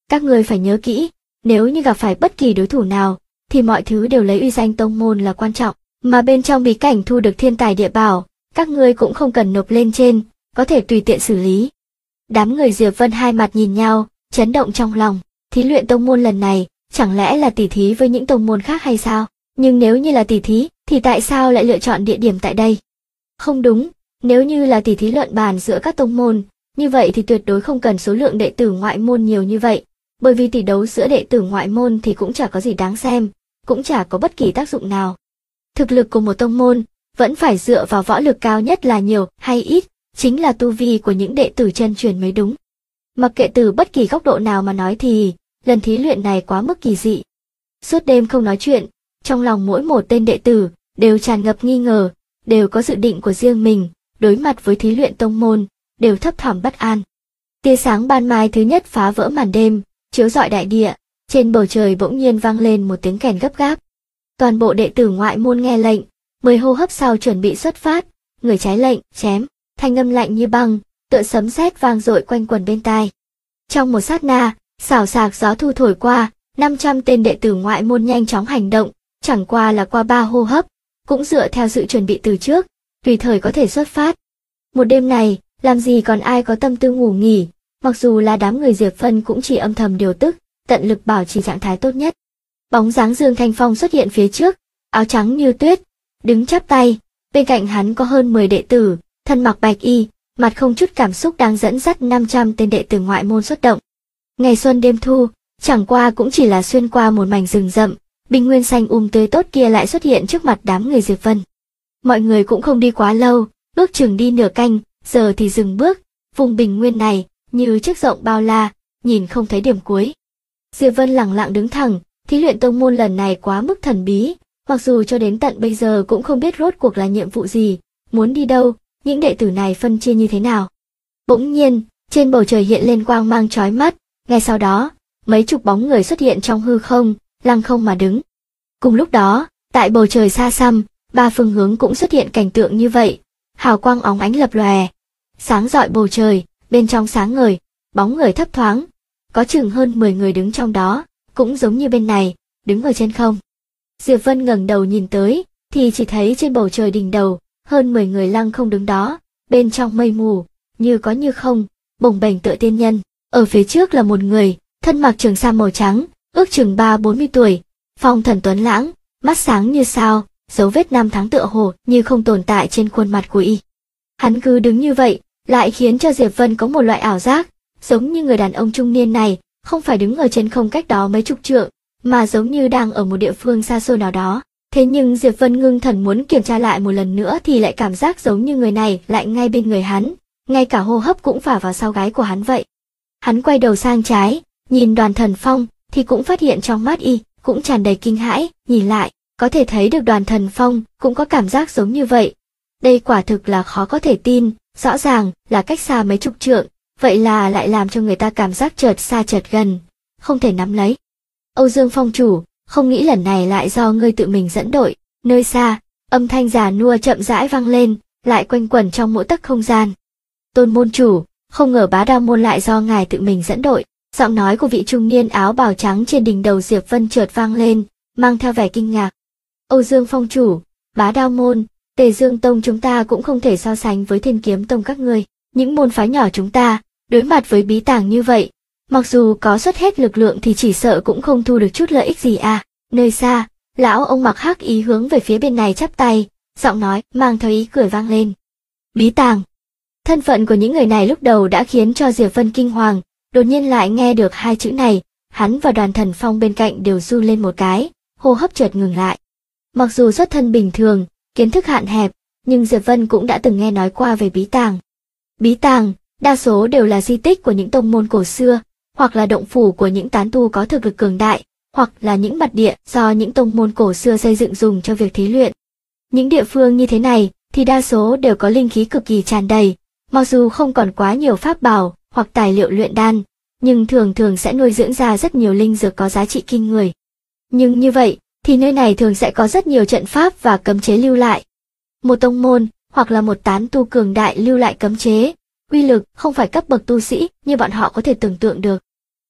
S1: Các ngươi phải nhớ kỹ, nếu như gặp phải bất kỳ đối thủ nào, thì mọi thứ đều lấy uy danh tông môn là quan trọng, mà bên trong bí cảnh thu được thiên tài địa bảo, các ngươi cũng không cần nộp lên trên, có thể tùy tiện xử lý. Đám người Diệp Vân hai mặt nhìn nhau, chấn động trong lòng, thí luyện tông môn lần này, chẳng lẽ là tỉ thí với những tông môn khác hay sao? Nhưng nếu như là tỉ thí, thì tại sao lại lựa chọn địa điểm tại đây? Không đúng, nếu như là tỉ thí luận bàn giữa các tông môn, như vậy thì tuyệt đối không cần số lượng đệ tử ngoại môn nhiều như vậy, bởi vì tỷ đấu giữa đệ tử ngoại môn thì cũng chả có gì đáng xem, cũng chả có bất kỳ tác dụng nào. Thực lực của một tông môn, vẫn phải dựa vào võ lực cao nhất là nhiều hay ít, chính là tu vi của những đệ tử chân truyền mới đúng. Mặc kệ từ bất kỳ góc độ nào mà nói thì, lần thí luyện này quá mức kỳ dị. Suốt đêm không nói chuyện, trong lòng mỗi một tên đệ tử, đều tràn ngập nghi ngờ, đều có dự định của riêng mình, đối mặt với thí luyện tông môn, đều thấp thỏm bất an. Tia sáng ban mai thứ nhất phá vỡ màn đêm, chiếu rọi đại địa, trên bầu trời bỗng nhiên vang lên một tiếng kèn gấp gáp. Toàn bộ đệ tử ngoại môn nghe lệnh, 10 hô hấp sau chuẩn bị xuất phát, người trái lệnh, chém, thanh âm lạnh như băng, tựa sấm sét vang dội quanh quần bên tai. Trong một sát na, xào xạc gió thu thổi qua, 500 tên đệ tử ngoại môn nhanh chóng hành động, chẳng qua là qua 3 hô hấp, cũng dựa theo sự chuẩn bị từ trước, tùy thời có thể xuất phát. Một đêm này, làm gì còn ai có tâm tư ngủ nghỉ, mặc dù là đám người Diệp Vân cũng chỉ âm thầm điều tức, tận lực bảo trì trạng thái tốt nhất. Bóng dáng Dương Thanh Phong xuất hiện phía trước, áo trắng như tuyết, đứng chắp tay, bên cạnh hắn có hơn 10 đệ tử, thân mặc bạch y, mặt không chút cảm xúc đang dẫn dắt 500 tên đệ tử ngoại môn xuất động. Ngày xuân đêm thu, chẳng qua cũng chỉ là xuyên qua một mảnh rừng rậm, bình nguyên xanh tươi tốt kia lại xuất hiện trước mặt đám người Diệp Vân. Mọi người cũng không đi quá lâu, ước chừng đi nửa canh, giờ thì dừng bước, vùng bình nguyên này, như chiếc rộng bao la, nhìn không thấy điểm cuối. Diệp Vân lẳng lặng đứng thẳng, thí luyện tông môn lần này quá mức thần bí, mặc dù cho đến tận bây giờ cũng không biết rốt cuộc là nhiệm vụ gì, muốn đi đâu, những đệ tử này phân chia như thế nào. Bỗng nhiên, trên bầu trời hiện lên quang mang chói mắt, ngay sau đó, mấy chục bóng người xuất hiện trong hư không, lăng không mà đứng. Cùng lúc đó, tại bầu trời xa xăm, 3 phương hướng cũng xuất hiện cảnh tượng như vậy, hào quang óng ánh lập lòe, sáng rọi bầu trời, bên trong sáng ngời, bóng người thấp thoáng, có chừng hơn 10 người đứng trong đó, cũng giống như bên này, đứng ở trên không. Diệp Vân ngẩng đầu nhìn tới, thì chỉ thấy trên bầu trời đỉnh đầu, hơn 10 người lăng không đứng đó, bên trong mây mù, như có như không, bồng bềnh tựa tiên nhân. Ở phía trước là một người, thân mặc trường sam màu trắng, ước chừng 30-40 tuổi, phong thần tuấn lãng, mắt sáng như sao, dấu vết năm tháng tựa hồ như không tồn tại trên khuôn mặt của y. Hắn cứ đứng như vậy, lại khiến cho Diệp Vân có một loại ảo giác, giống như người đàn ông trung niên này, không phải đứng ở trên không cách đó mấy chục trượng, mà giống như đang ở một địa phương xa xôi nào đó. Thế nhưng Diệp Vân ngưng thần muốn kiểm tra lại một lần nữa thì lại cảm giác giống như người này lại ngay bên người hắn, ngay cả hô hấp cũng phả vào sau gáy của hắn vậy. Hắn quay đầu sang trái, nhìn Đoàn Thần Phong, thì cũng phát hiện trong mắt y, cũng tràn đầy kinh hãi, nhìn lại, có thể thấy được Đoàn Thần Phong cũng có cảm giác giống như vậy. Đây quả thực là khó có thể tin, rõ ràng là cách xa mấy chục trượng, vậy là lại làm cho người ta cảm giác chợt xa chợt gần, không thể nắm lấy. Âu Dương Phong chủ, không nghĩ lần này lại do ngươi tự mình dẫn đội. Nơi xa, âm thanh già nua chậm rãi vang lên, lại quanh quẩn trong mỗi tấc không gian. Tôn môn chủ, không ngờ Bá Đao môn lại do ngài tự mình dẫn đội. Giọng nói của vị trung niên áo bào trắng trên đỉnh đầu Diệp Vân chợt vang lên, mang theo vẻ kinh ngạc. Âu Dương Phong chủ, Bá Đao môn, Tề Dương tông chúng ta cũng không thể so sánh với Thiên Kiếm tông các ngươi. Những môn phái nhỏ chúng ta, đối mặt với bí tàng như vậy, mặc dù có xuất hết lực lượng thì chỉ sợ cũng không thu được chút lợi ích gì à. Nơi xa, lão ông mặc hắc ý hướng về phía bên này chắp tay, giọng nói mang theo ý cười vang lên. Bí tàng. Thân phận của những người này lúc đầu đã khiến cho Diệp Vân kinh hoàng, đột nhiên lại nghe được hai chữ này, hắn và Đoàn Thần Phong bên cạnh đều run lên một cái, hô hấp chợt ngừng lại. Mặc dù xuất thân bình thường, kiến thức hạn hẹp, nhưng Diệp Vân cũng đã từng nghe nói qua về bí tàng. Bí tàng, đa số đều là di tích của những tông môn cổ xưa, hoặc là động phủ của những tán tu có thực lực cường đại, hoặc là những mặt địa do những tông môn cổ xưa xây dựng dùng cho việc thí luyện. Những địa phương như thế này thì đa số đều có linh khí cực kỳ tràn đầy, mặc dù không còn quá nhiều pháp bảo hoặc tài liệu luyện đan, nhưng thường thường sẽ nuôi dưỡng ra rất nhiều linh dược có giá trị kinh người. Nhưng như vậy thì nơi này thường sẽ có rất nhiều trận pháp và cấm chế lưu lại. Một tông môn hoặc là một tán tu cường đại lưu lại cấm chế, uy lực không phải cấp bậc tu sĩ như bọn họ có thể tưởng tượng được.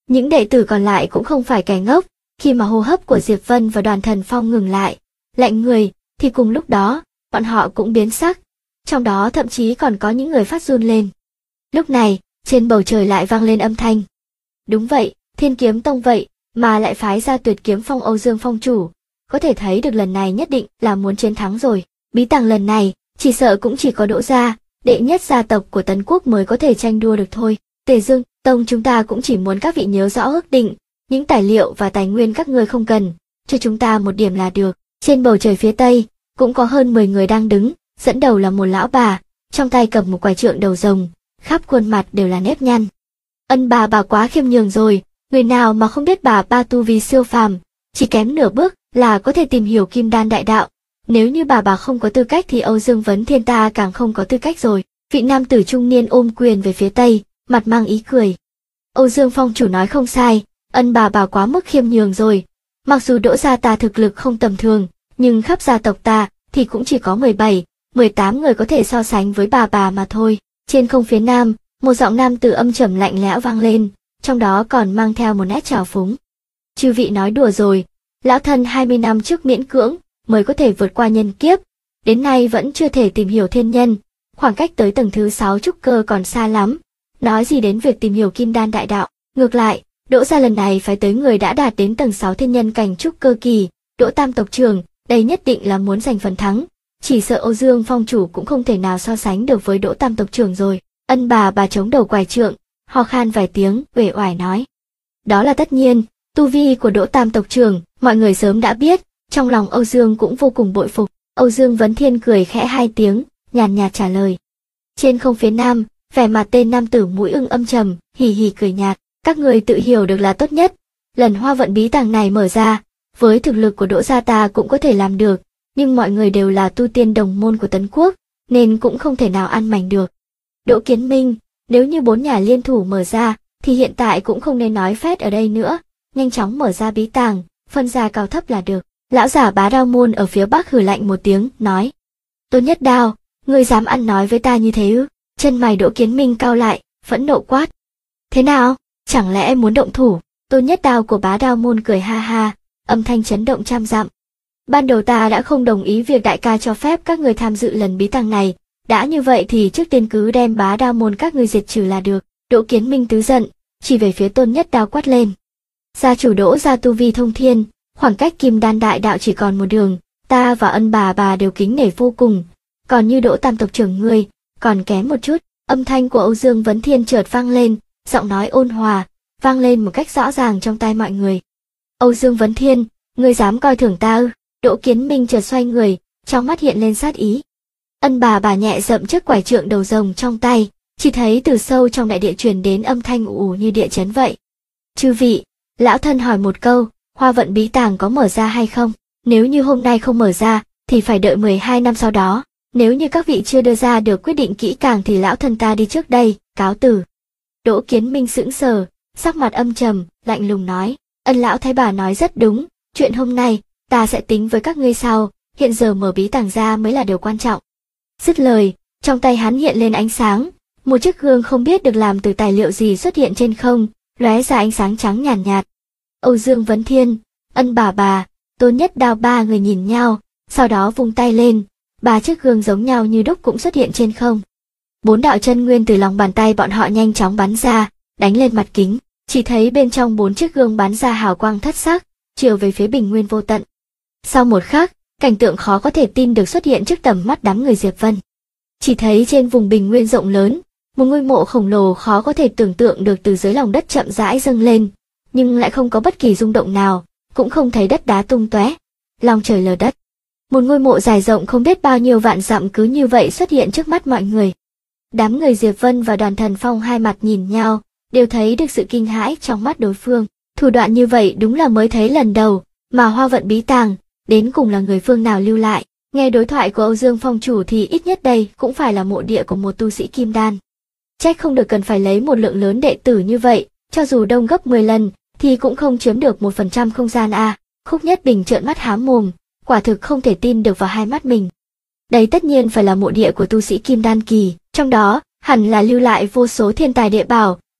S1: Những đệ tử còn lại cũng không phải kẻ ngốc, khi mà hô hấp của Diệp Vân và Đoàn Thần Phong ngừng lại, lạnh người, thì cùng lúc đó, bọn họ cũng biến sắc, trong đó thậm chí còn có những người phát run lên. Lúc này, trên bầu trời lại vang lên âm thanh. Đúng vậy, Thiên Kiếm Tông vậy, mà lại phái ra Tuyệt Kiếm Phong Âu Dương Phong chủ, có thể thấy được lần này nhất định là muốn chiến thắng rồi. Bí tàng lần này, chỉ sợ cũng chỉ có Đỗ gia, đệ nhất gia tộc của Tấn Quốc mới có thể tranh đua được thôi. Tề Dương Tông chúng ta cũng chỉ muốn các vị nhớ rõ ước định, những tài liệu và tài nguyên các ngươi không cần, cho chúng ta một điểm là được. Trên bầu trời phía tây, cũng có hơn 10 người đang đứng, dẫn đầu là một lão bà, trong tay cầm một quải trượng đầu rồng, khắp khuôn mặt đều là nếp nhăn. Ân bà quá khiêm nhường rồi, người nào mà không biết bà tu vi siêu phàm, chỉ kém nửa bước là có thể tìm hiểu kim đan đại đạo. Nếu như bà không có tư cách thì Âu Dương Vấn Thiên ta càng không có tư cách rồi. Vị nam tử trung niên ôm quyền về phía tây, mặt mang ý cười. Âu Dương Phong chủ nói không sai, Ân bà quá mức khiêm nhường rồi. Mặc dù Đỗ gia ta thực lực không tầm thường, nhưng khắp gia tộc ta thì cũng chỉ có 17, 18 người có thể so sánh với bà mà thôi. Trên không phía nam, một giọng nam tử âm trầm lạnh lẽo vang lên, trong đó còn mang theo một nét trào phúng. Chư vị nói đùa rồi, lão thân 20 năm trước miễn cưỡng mới có thể vượt qua nhân kiếp, đến nay vẫn chưa thể tìm hiểu thiên nhân, khoảng cách tới tầng thứ 6 trúc cơ còn xa lắm, nói gì đến việc tìm hiểu kim đan đại đạo. Ngược lại, Đỗ gia lần này phải tới người đã đạt đến tầng 6 thiên nhân cảnh trúc cơ kỳ, Đỗ Tam tộc trưởng, đây nhất định là muốn giành phần thắng, chỉ sợ Âu Dương Phong chủ cũng không thể nào so sánh được với Đỗ Tam tộc trưởng rồi. Ân bà chống đầu quải trượng, ho khan vài tiếng, uể oải nói. Đó là tất nhiên, tu vi của Đỗ Tam tộc trưởng, mọi người sớm đã biết, trong lòng Âu Dương cũng vô cùng bội phục. Âu Dương Vấn Thiên cười khẽ 2 tiếng, nhàn nhạt trả lời. Trên không phía nam, vẻ mặt tên nam tử mũi ưng âm trầm, hì hì cười nhạt. Các người tự hiểu được là tốt nhất. Lần hoa vận bí tàng này mở ra, với thực lực của Đỗ gia ta cũng có thể làm được, nhưng mọi người đều là tu tiên đồng môn của Tấn Quốc, nên cũng không thể nào ăn mảnh được. Đỗ Kiến Minh, nếu như 4 nhà liên thủ mở ra, thì hiện tại cũng không nên nói phét ở đây nữa, nhanh chóng mở ra bí tàng, phân ra cao thấp là được. Lão giả Bá Đao môn ở phía bắc hừ lạnh một tiếng, nói. Tôn Nhất Đao, ngươi dám ăn nói với ta như thế ư? Chân mày Đỗ Kiến Minh cau lại, phẫn nộ quát. Thế nào, chẳng lẽ em muốn động thủ? Tôn Nhất Đao của Bá Đao môn cười ha ha, âm thanh chấn động trăm dặm. Ban đầu ta đã không đồng ý việc đại ca cho phép các người tham dự lần bí tàng này, đã như vậy thì trước tiên cứ đem Bá Đao môn các ngươi diệt trừ là được. Đỗ Kiến Minh tứ giận, chỉ về phía Tôn Nhất Đao quát lên. Gia chủ Đỗ gia tu vi thông thiên, khoảng cách kim đan đại đạo chỉ còn một đường, ta và Ân bà đều kính nể vô cùng, còn như Đỗ Tam tộc trưởng ngươi, còn kém một chút. Âm thanh của Âu Dương Vấn Thiên chợt vang lên, giọng nói ôn hòa, vang lên một cách rõ ràng trong tai mọi người. Âu Dương Vấn Thiên, ngươi dám coi thường ta ư? Đỗ Kiến Minh chợt xoay người, trong mắt hiện lên sát ý. Ân bà nhẹ dậm chiếc quải trượng đầu rồng trong tay, chỉ thấy từ sâu trong đại địa truyền đến âm thanh ù ù như địa chấn vậy. Chư vị, lão thân hỏi một câu, hoa vận bí tàng có mở ra hay không? Nếu như hôm nay không mở ra, thì phải đợi 12 năm sau đó. Nếu như các vị chưa đưa ra được quyết định kỹ càng thì lão thân ta đi trước đây, cáo từ. Đỗ Kiến Minh sững sờ, sắc mặt âm trầm, lạnh lùng nói. Ân lão thái bà nói rất đúng, chuyện hôm nay, ta sẽ tính với các ngươi sau, hiện giờ mở bí tàng ra mới là điều quan trọng. Dứt lời, trong tay hắn hiện lên ánh sáng, một chiếc gương không biết được làm từ tài liệu gì xuất hiện trên không, lóe ra ánh sáng trắng nhàn nhạt. Âu Dương Vấn Thiên, Ân bà, Tôn Nhất Đao ba người nhìn nhau, sau đó vung tay lên, 3 chiếc gương giống nhau như đúc cũng xuất hiện trên không. 4 đạo chân nguyên từ lòng bàn tay bọn họ nhanh chóng bắn ra, đánh lên mặt kính, chỉ thấy bên trong 4 chiếc gương bắn ra hào quang thất sắc, chiếu về phía bình nguyên vô tận. Sau một khắc, cảnh tượng khó có thể tin được xuất hiện trước tầm mắt đám người Diệp Vân. Chỉ thấy trên vùng bình nguyên rộng lớn, một ngôi mộ khổng lồ khó có thể tưởng tượng được từ dưới lòng đất chậm rãi dâng lên, nhưng lại không có bất kỳ rung động nào, cũng không thấy đất đá tung tóe, lòng trời lở đất. Một ngôi mộ dài rộng không biết bao nhiêu vạn dặm cứ như vậy xuất hiện trước mắt mọi người. Đám người Diệp Vân và Đoàn Thần Phong hai mặt nhìn nhau, đều thấy được sự kinh hãi trong mắt đối phương. Thủ đoạn như vậy đúng là mới thấy lần đầu, mà hoa vận bí tàng, đến cùng là người phương nào lưu lại. Nghe đối thoại của Âu Dương Phong chủ thì ít nhất đây cũng phải là mộ địa của một tu sĩ kim đan. Trách không được cần phải lấy một lượng lớn đệ tử như vậy, cho dù đông gấp 10 lần, thì cũng không chiếm được 1% không gian a. Khúc Nhất Bình trợn mắt há mồm, quả thực không thể tin được vào hai mắt mình. Đây tất nhiên phải là mộ địa của tu sĩ kim đan kỳ, trong đó hẳn là lưu lại vô số thiên tài địa bảo,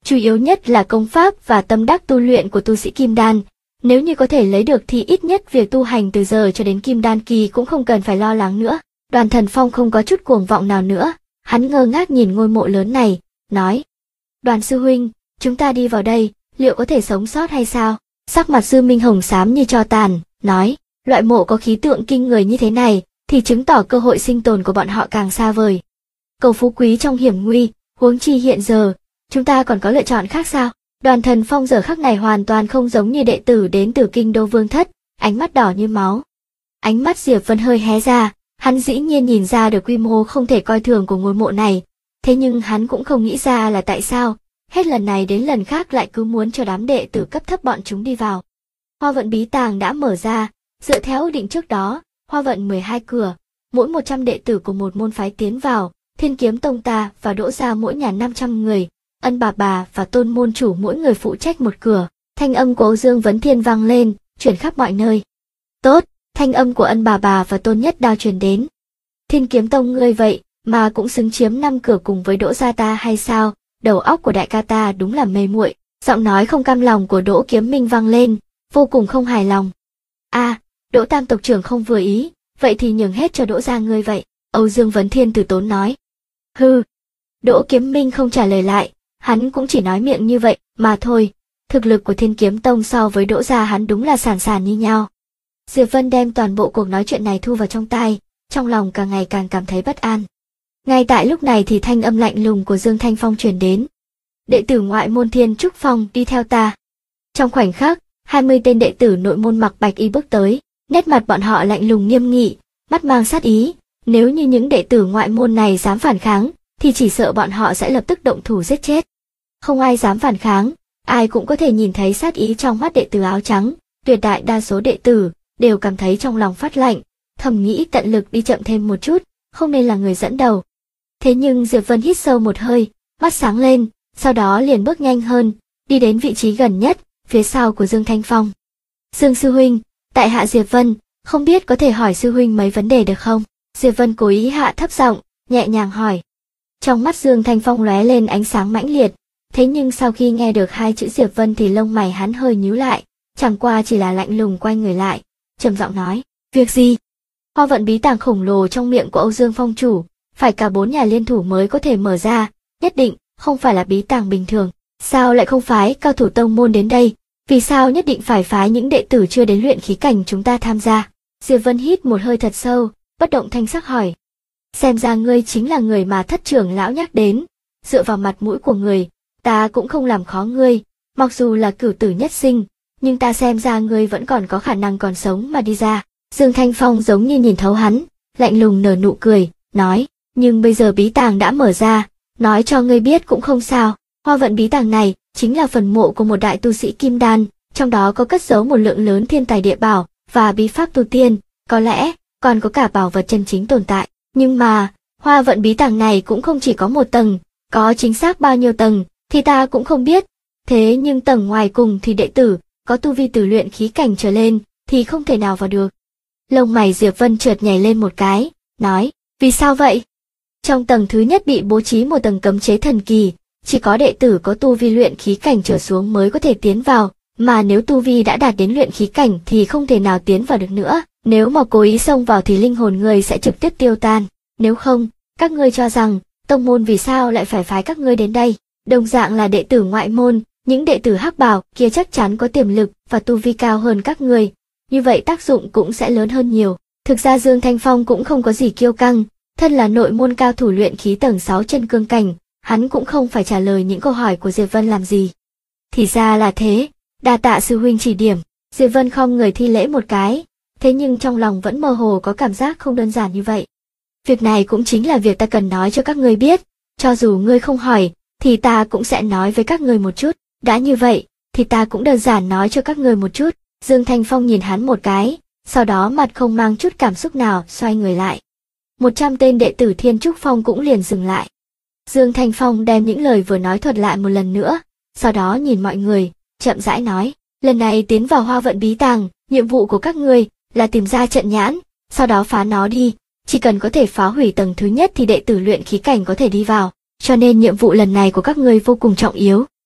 S1: Chủ yếu nhất là công pháp và tâm đắc tu luyện của tu sĩ kim đan. Nếu như có thể lấy được thì ít nhất việc tu hành từ giờ cho đến kim đan kỳ cũng không cần phải lo lắng nữa. Đoàn Thần Phong không có chút cuồng vọng nào nữa, hắn ngơ ngác nhìn ngôi mộ lớn này, nói: Đoàn sư huynh, chúng ta đi vào đây, liệu có thể sống sót hay sao? Sắc mặt Dư Minh Hồng xám như tro tàn, nói: loại mộ có khí tượng kinh người như thế này, thì chứng tỏ cơ hội sinh tồn của bọn họ càng xa vời. Cầu phú quý trong hiểm nguy, huống chi hiện giờ, chúng ta còn có lựa chọn khác sao? Đoàn Thần Phong giờ khắc này hoàn toàn không giống như đệ tử đến từ kinh đô vương thất, ánh mắt đỏ như máu. Ánh mắt Diệp Vân hơi hé ra, hắn dĩ nhiên nhìn ra được quy mô không thể coi thường của ngôi mộ này, thế nhưng hắn cũng không nghĩ ra là tại sao, hết lần này đến lần khác lại cứ muốn cho đám đệ tử cấp thấp bọn chúng đi vào. Hoa vận bí tàng đã mở ra, dựa theo định trước đó, hoa vận 12 cửa, mỗi 100 đệ tử của một môn phái tiến vào, Thiên Kiếm Tông ta và Đỗ gia mỗi nhà 500 người, Ân bà và Tôn môn chủ mỗi người phụ trách một cửa. Thanh âm của Âu Dương Vấn Thiên vang lên, truyền khắp mọi nơi. Tốt, thanh âm của Ân bà và Tôn Nhất Đao truyền đến. Thiên Kiếm Tông ngươi vậy mà cũng xứng chiếm 5 cửa cùng với Đỗ gia ta hay sao? Đầu óc của đại ca ta đúng là mê muội. Giọng nói không cam lòng của Đỗ Kiếm Minh vang lên, vô cùng không hài lòng. Đỗ Tam tộc trưởng không vừa ý, vậy thì nhường hết cho Đỗ gia ngươi vậy. Âu Dương Vấn Thiên từ tốn nói. Hừ. Đỗ Kiếm Minh không trả lời lại, hắn cũng chỉ nói miệng như vậy mà thôi. Thực lực của Thiên Kiếm Tông so với Đỗ gia hắn đúng là sàn sàn như nhau. Diệp Vân đem toàn bộ cuộc nói chuyện này thu vào trong tai, trong lòng càng ngày càng cảm thấy bất an. Ngay tại lúc này thì thanh âm lạnh lùng của Dương Thanh Phong truyền đến. Đệ tử ngoại môn Thiên Trúc Phong đi theo ta. Trong khoảnh khắc, 20 tên đệ tử nội môn mặc bạch y bước tới, nét mặt bọn họ lạnh lùng nghiêm nghị, mắt mang sát ý. Nếu như những đệ tử ngoại môn này dám phản kháng, thì chỉ sợ bọn họ sẽ lập tức động thủ giết chết. Không ai dám phản kháng, ai cũng có thể nhìn thấy sát ý trong mắt đệ tử áo trắng. Tuyệt đại đa số đệ tử đều cảm thấy trong lòng phát lạnh, thầm nghĩ tận lực đi chậm thêm một chút, không nên là người dẫn đầu. Thế nhưng Diệp Vân hít sâu một hơi, mắt sáng lên, sau đó liền bước nhanh hơn, đi đến vị trí gần nhất, phía sau của Dương Thanh Phong. Dương sư huynh, tại hạ Diệp Vân, không biết có thể hỏi sư huynh mấy vấn đề được không? Diệp Vân cố ý hạ thấp giọng, nhẹ nhàng hỏi. Trong mắt Dương Thanh Phong lóe lên ánh sáng mãnh liệt, thế nhưng sau khi nghe được hai chữ Diệp Vân thì lông mày hắn hơi nhíu lại, chẳng qua chỉ là lạnh lùng quay người lại, trầm giọng nói, việc gì? Hoa vận bí tàng khổng lồ trong miệng của Âu Dương Phong chủ, phải cả 4 nhà liên thủ mới có thể mở ra, nhất định không phải là bí tàng bình thường. Sao lại không phái cao thủ tông môn đến đây? Vì sao nhất định phải phái những đệ tử chưa đến luyện khí cảnh chúng ta tham gia? Diệp Vân hít một hơi thật sâu, bất động thanh sắc hỏi. Xem ra ngươi chính là người mà thất trưởng lão nhắc đến, dựa vào mặt mũi của người, ta cũng không làm khó ngươi, mặc dù là cửu tử nhất sinh, nhưng ta xem ra ngươi vẫn còn có khả năng còn sống mà đi ra. Dương Thanh Phong giống như nhìn thấu hắn, lạnh lùng nở nụ cười, nói, nhưng bây giờ bí tàng đã mở ra, nói cho ngươi biết cũng không sao. Hoa vận bí tàng này chính là phần mộ của một đại tu sĩ kim đan, trong đó có cất giấu một lượng lớn thiên tài địa bảo và bí pháp tu tiên, có lẽ còn có cả bảo vật chân chính tồn tại. Nhưng mà, hoa vận bí tàng này cũng không chỉ có một tầng, có chính xác bao nhiêu tầng thì ta cũng không biết. Thế nhưng tầng ngoài cùng thì đệ tử có tu vi từ luyện khí cảnh trở lên thì không thể nào vào được. Lông mày Diệp Vân chợt nhảy lên một cái, nói, vì sao vậy? Trong tầng thứ nhất bị bố trí một tầng cấm chế thần kỳ, chỉ có đệ tử có tu vi luyện khí cảnh trở xuống mới có thể tiến vào, mà nếu tu vi đã đạt đến luyện khí cảnh thì không thể nào tiến vào được nữa. Nếu mà cố ý xông vào thì linh hồn người sẽ trực tiếp tiêu tan. Nếu không, các ngươi cho rằng tông môn vì sao lại phải phái các ngươi đến đây? Đồng dạng là đệ tử ngoại môn, những đệ tử hắc bào kia chắc chắn có tiềm lực và tu vi cao hơn các ngươi, như vậy tác dụng cũng sẽ lớn hơn nhiều. Thực ra Dương Thanh Phong cũng không có gì kiêu căng, thân là nội môn cao thủ luyện khí tầng 6 chân cương cảnh, hắn cũng không phải trả lời những câu hỏi của Diệp Vân làm gì. Thì ra là thế, đa tạ sư huynh chỉ điểm. Diệp Vân khom người thi lễ một cái, thế nhưng trong lòng vẫn mơ hồ có cảm giác không đơn giản như vậy. Việc này cũng chính là việc ta cần nói cho các ngươi biết, cho dù ngươi không hỏi, thì ta cũng sẽ nói với các ngươi một chút. Đã như vậy, thì ta cũng đơn giản nói cho các ngươi một chút. Dương Thanh Phong nhìn hắn một cái, sau đó mặt không mang chút cảm xúc nào xoay người lại. 100 tên đệ tử Thiên Trúc Phong cũng liền dừng lại. Dương Thanh Phong đem những lời vừa nói thuật lại một lần nữa, sau đó nhìn mọi người, chậm rãi nói, lần này tiến vào hoa vận bí tàng, nhiệm vụ của các ngươi là tìm ra trận nhãn, sau đó phá nó đi, chỉ cần có thể phá hủy tầng thứ nhất thì đệ tử luyện khí cảnh có thể đi vào, cho nên nhiệm vụ lần này của các ngươi vô cùng trọng yếu.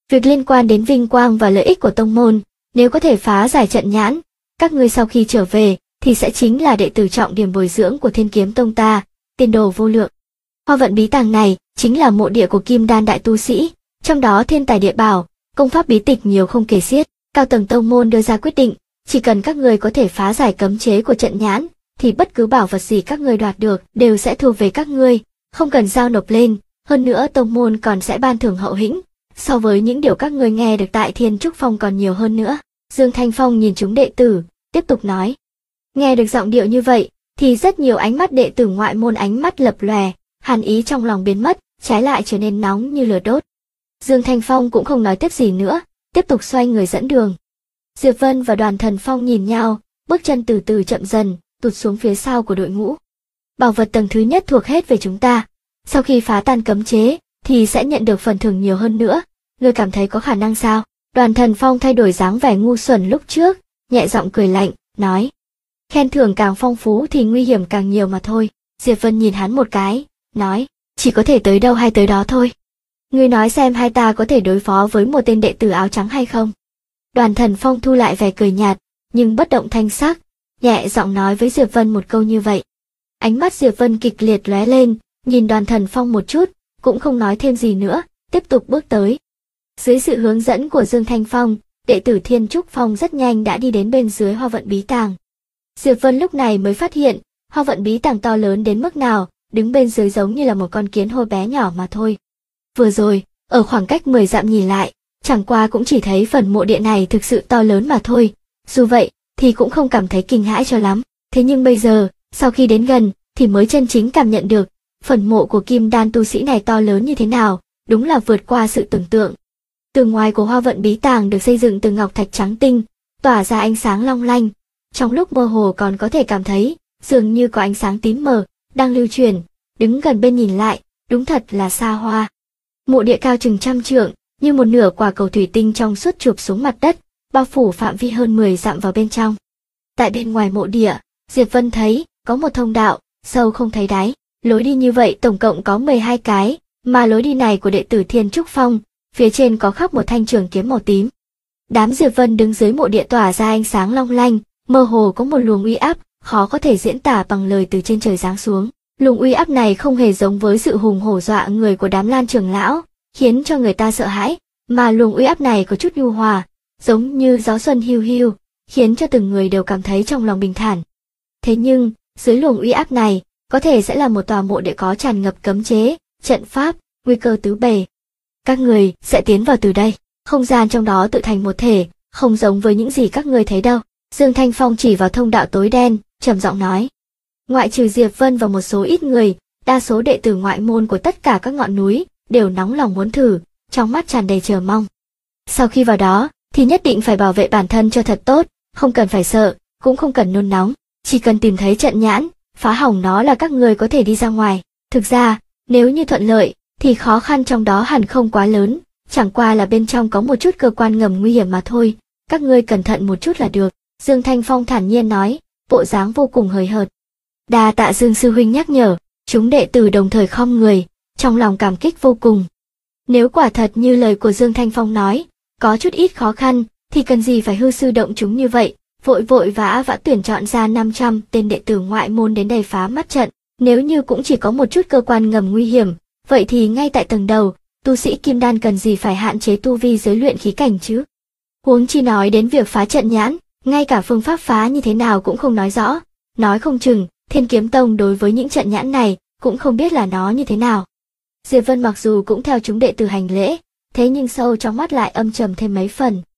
S1: Việc liên quan đến vinh quang và lợi ích của tông môn, nếu có thể phá giải trận nhãn, các ngươi sau khi trở về thì sẽ chính là đệ tử trọng điểm bồi dưỡng của Thiên Kiếm Tông ta, tiền đồ vô lượng. Hoa vận bí tàng này chính là mộ địa của Kim Đan đại tu sĩ, trong đó thiên tài địa bảo, công pháp bí tịch nhiều không kể xiết. Cao tầng tông môn đưa ra quyết định, chỉ cần các ngươi có thể phá giải cấm chế của trận nhãn, thì bất cứ bảo vật gì các ngươi đoạt được đều sẽ thuộc về các ngươi, không cần giao nộp lên. Hơn nữa tông môn còn sẽ ban thưởng hậu hĩnh, so với những điều các ngươi nghe được tại Thiên Trúc Phong còn nhiều hơn nữa. Dương Thanh Phong nhìn chúng đệ tử, tiếp tục nói. Nghe được giọng điệu như vậy, thì rất nhiều ánh mắt đệ tử ngoại môn ánh mắt lập lòe, hàn ý trong lòng biến mất, trái lại trở nên nóng như lửa đốt. Dương Thanh Phong cũng không nói tiếp gì nữa, tiếp tục xoay người dẫn đường. Diệp Vân và Đoàn Thần Phong nhìn nhau, bước chân từ từ chậm dần, tụt xuống phía sau của đội ngũ. Bảo vật tầng thứ nhất thuộc hết về chúng ta, sau khi phá tan cấm chế, thì sẽ nhận được phần thưởng nhiều hơn nữa. Ngươi cảm thấy có khả năng sao? Đoàn Thần Phong thay đổi dáng vẻ ngu xuẩn lúc trước, nhẹ giọng cười lạnh, nói. Khen thưởng càng phong phú thì nguy hiểm càng nhiều mà thôi. Diệp Vân nhìn hắn một cái, nói, chỉ có thể tới đâu hay tới đó thôi. Ngươi nói xem hai ta có thể đối phó với một tên đệ tử áo trắng hay không? Đoàn Thần Phong thu lại vẻ cười nhạt, nhưng bất động thanh sắc, nhẹ giọng nói với Diệp Vân một câu như vậy. Ánh mắt Diệp Vân kịch liệt lóe lên, nhìn Đoàn Thần Phong một chút, cũng không nói thêm gì nữa, tiếp tục bước tới. Dưới sự hướng dẫn của Dương Thanh Phong, đệ tử Thiên Trúc Phong rất nhanh đã đi đến bên dưới Hoa vận bí tàng. Diệp Vân lúc này mới phát hiện, Hoa vận bí tàng to lớn đến mức nào, đứng bên dưới giống như là một con kiến hôi bé nhỏ mà thôi. Vừa rồi, ở khoảng cách 10 dặm nhìn lại, chẳng qua cũng chỉ thấy phần mộ địa này thực sự to lớn mà thôi. Dù vậy, thì cũng không cảm thấy kinh hãi cho lắm. Thế nhưng bây giờ, sau khi đến gần, thì mới chân chính cảm nhận được, phần mộ của Kim Đan tu sĩ này to lớn như thế nào, đúng là vượt qua sự tưởng tượng. Tường ngoài của Hoa vận bí tàng được xây dựng từ ngọc thạch trắng tinh, tỏa ra ánh sáng long lanh. Trong lúc mơ hồ còn có thể cảm thấy, dường như có ánh sáng tím mờ, đang lưu truyền, đứng gần bên nhìn lại, đúng thật là xa hoa. Mộ địa cao chừng 100 trượng, như một nửa quả cầu thủy tinh trong suốt chụp xuống mặt đất, bao phủ phạm vi hơn 10 dặm vào bên trong. Tại bên ngoài mộ địa, Diệp Vân thấy, có một thông đạo, sâu không thấy đáy. Lối đi như vậy tổng cộng có 12 cái, mà lối đi này của đệ tử Thiên Trúc Phong, phía trên có khắc một thanh trường kiếm màu tím. Đám Diệp Vân đứng dưới mộ địa tỏa ra ánh sáng long lanh, mơ hồ có một luồng uy áp, khó có thể diễn tả bằng lời từ trên trời giáng xuống. Luồng uy áp này không hề giống với sự hùng hổ dọa người của đám Lan trưởng lão, khiến cho người ta sợ hãi, mà luồng uy áp này có chút nhu hòa, giống như gió xuân hiu hiu, khiến cho từng người đều cảm thấy trong lòng bình thản. Thế nhưng, dưới luồng uy áp này, có thể sẽ là một tòa mộ địa có tràn ngập cấm chế, trận pháp, nguy cơ tứ bề. Các người sẽ tiến vào từ đây, không gian trong đó tự thành một thể, không giống với những gì các người thấy đâu. Dương Thanh Phong chỉ vào thông đạo tối đen, trầm giọng nói. Ngoại trừ Diệp Vân và một số ít người, đa số đệ tử ngoại môn của tất cả các ngọn núi đều nóng lòng muốn thử, trong mắt tràn đầy chờ mong. Sau khi vào đó, thì nhất định phải bảo vệ bản thân cho thật tốt, không cần phải sợ, cũng không cần nôn nóng, chỉ cần tìm thấy trận nhãn, phá hỏng nó là các người có thể đi ra ngoài. Thực ra, nếu như thuận lợi, thì khó khăn trong đó hẳn không quá lớn, chẳng qua là bên trong có một chút cơ quan ngầm nguy hiểm mà thôi, các ngươi cẩn thận một chút là được. Dương Thanh Phong thản nhiên nói, bộ dáng vô cùng hời hợt. Đa tạ Dương sư huynh nhắc nhở, chúng đệ tử đồng thời khom người, trong lòng cảm kích vô cùng. Nếu quả thật như lời của Dương Thanh Phong nói, có chút ít khó khăn, thì cần gì phải hư sư động chúng như vậy, vội vã tuyển chọn ra 500 tên đệ tử ngoại môn đến đây phá mắt trận. Nếu như cũng chỉ có một chút cơ quan ngầm nguy hiểm, vậy thì ngay tại tầng đầu, tu sĩ kim đan cần gì phải hạn chế tu vi giới luyện khí cảnh chứ? Huống chi nói đến việc phá trận nhãn, ngay cả phương pháp phá như thế nào cũng không nói rõ, nói không chừng, Thiên Kiếm Tông đối với những trận nhãn này, cũng không biết là nó như thế nào. Diệp Vân mặc dù cũng theo chúng đệ tử hành lễ, thế nhưng sâu trong mắt lại âm trầm thêm mấy phần.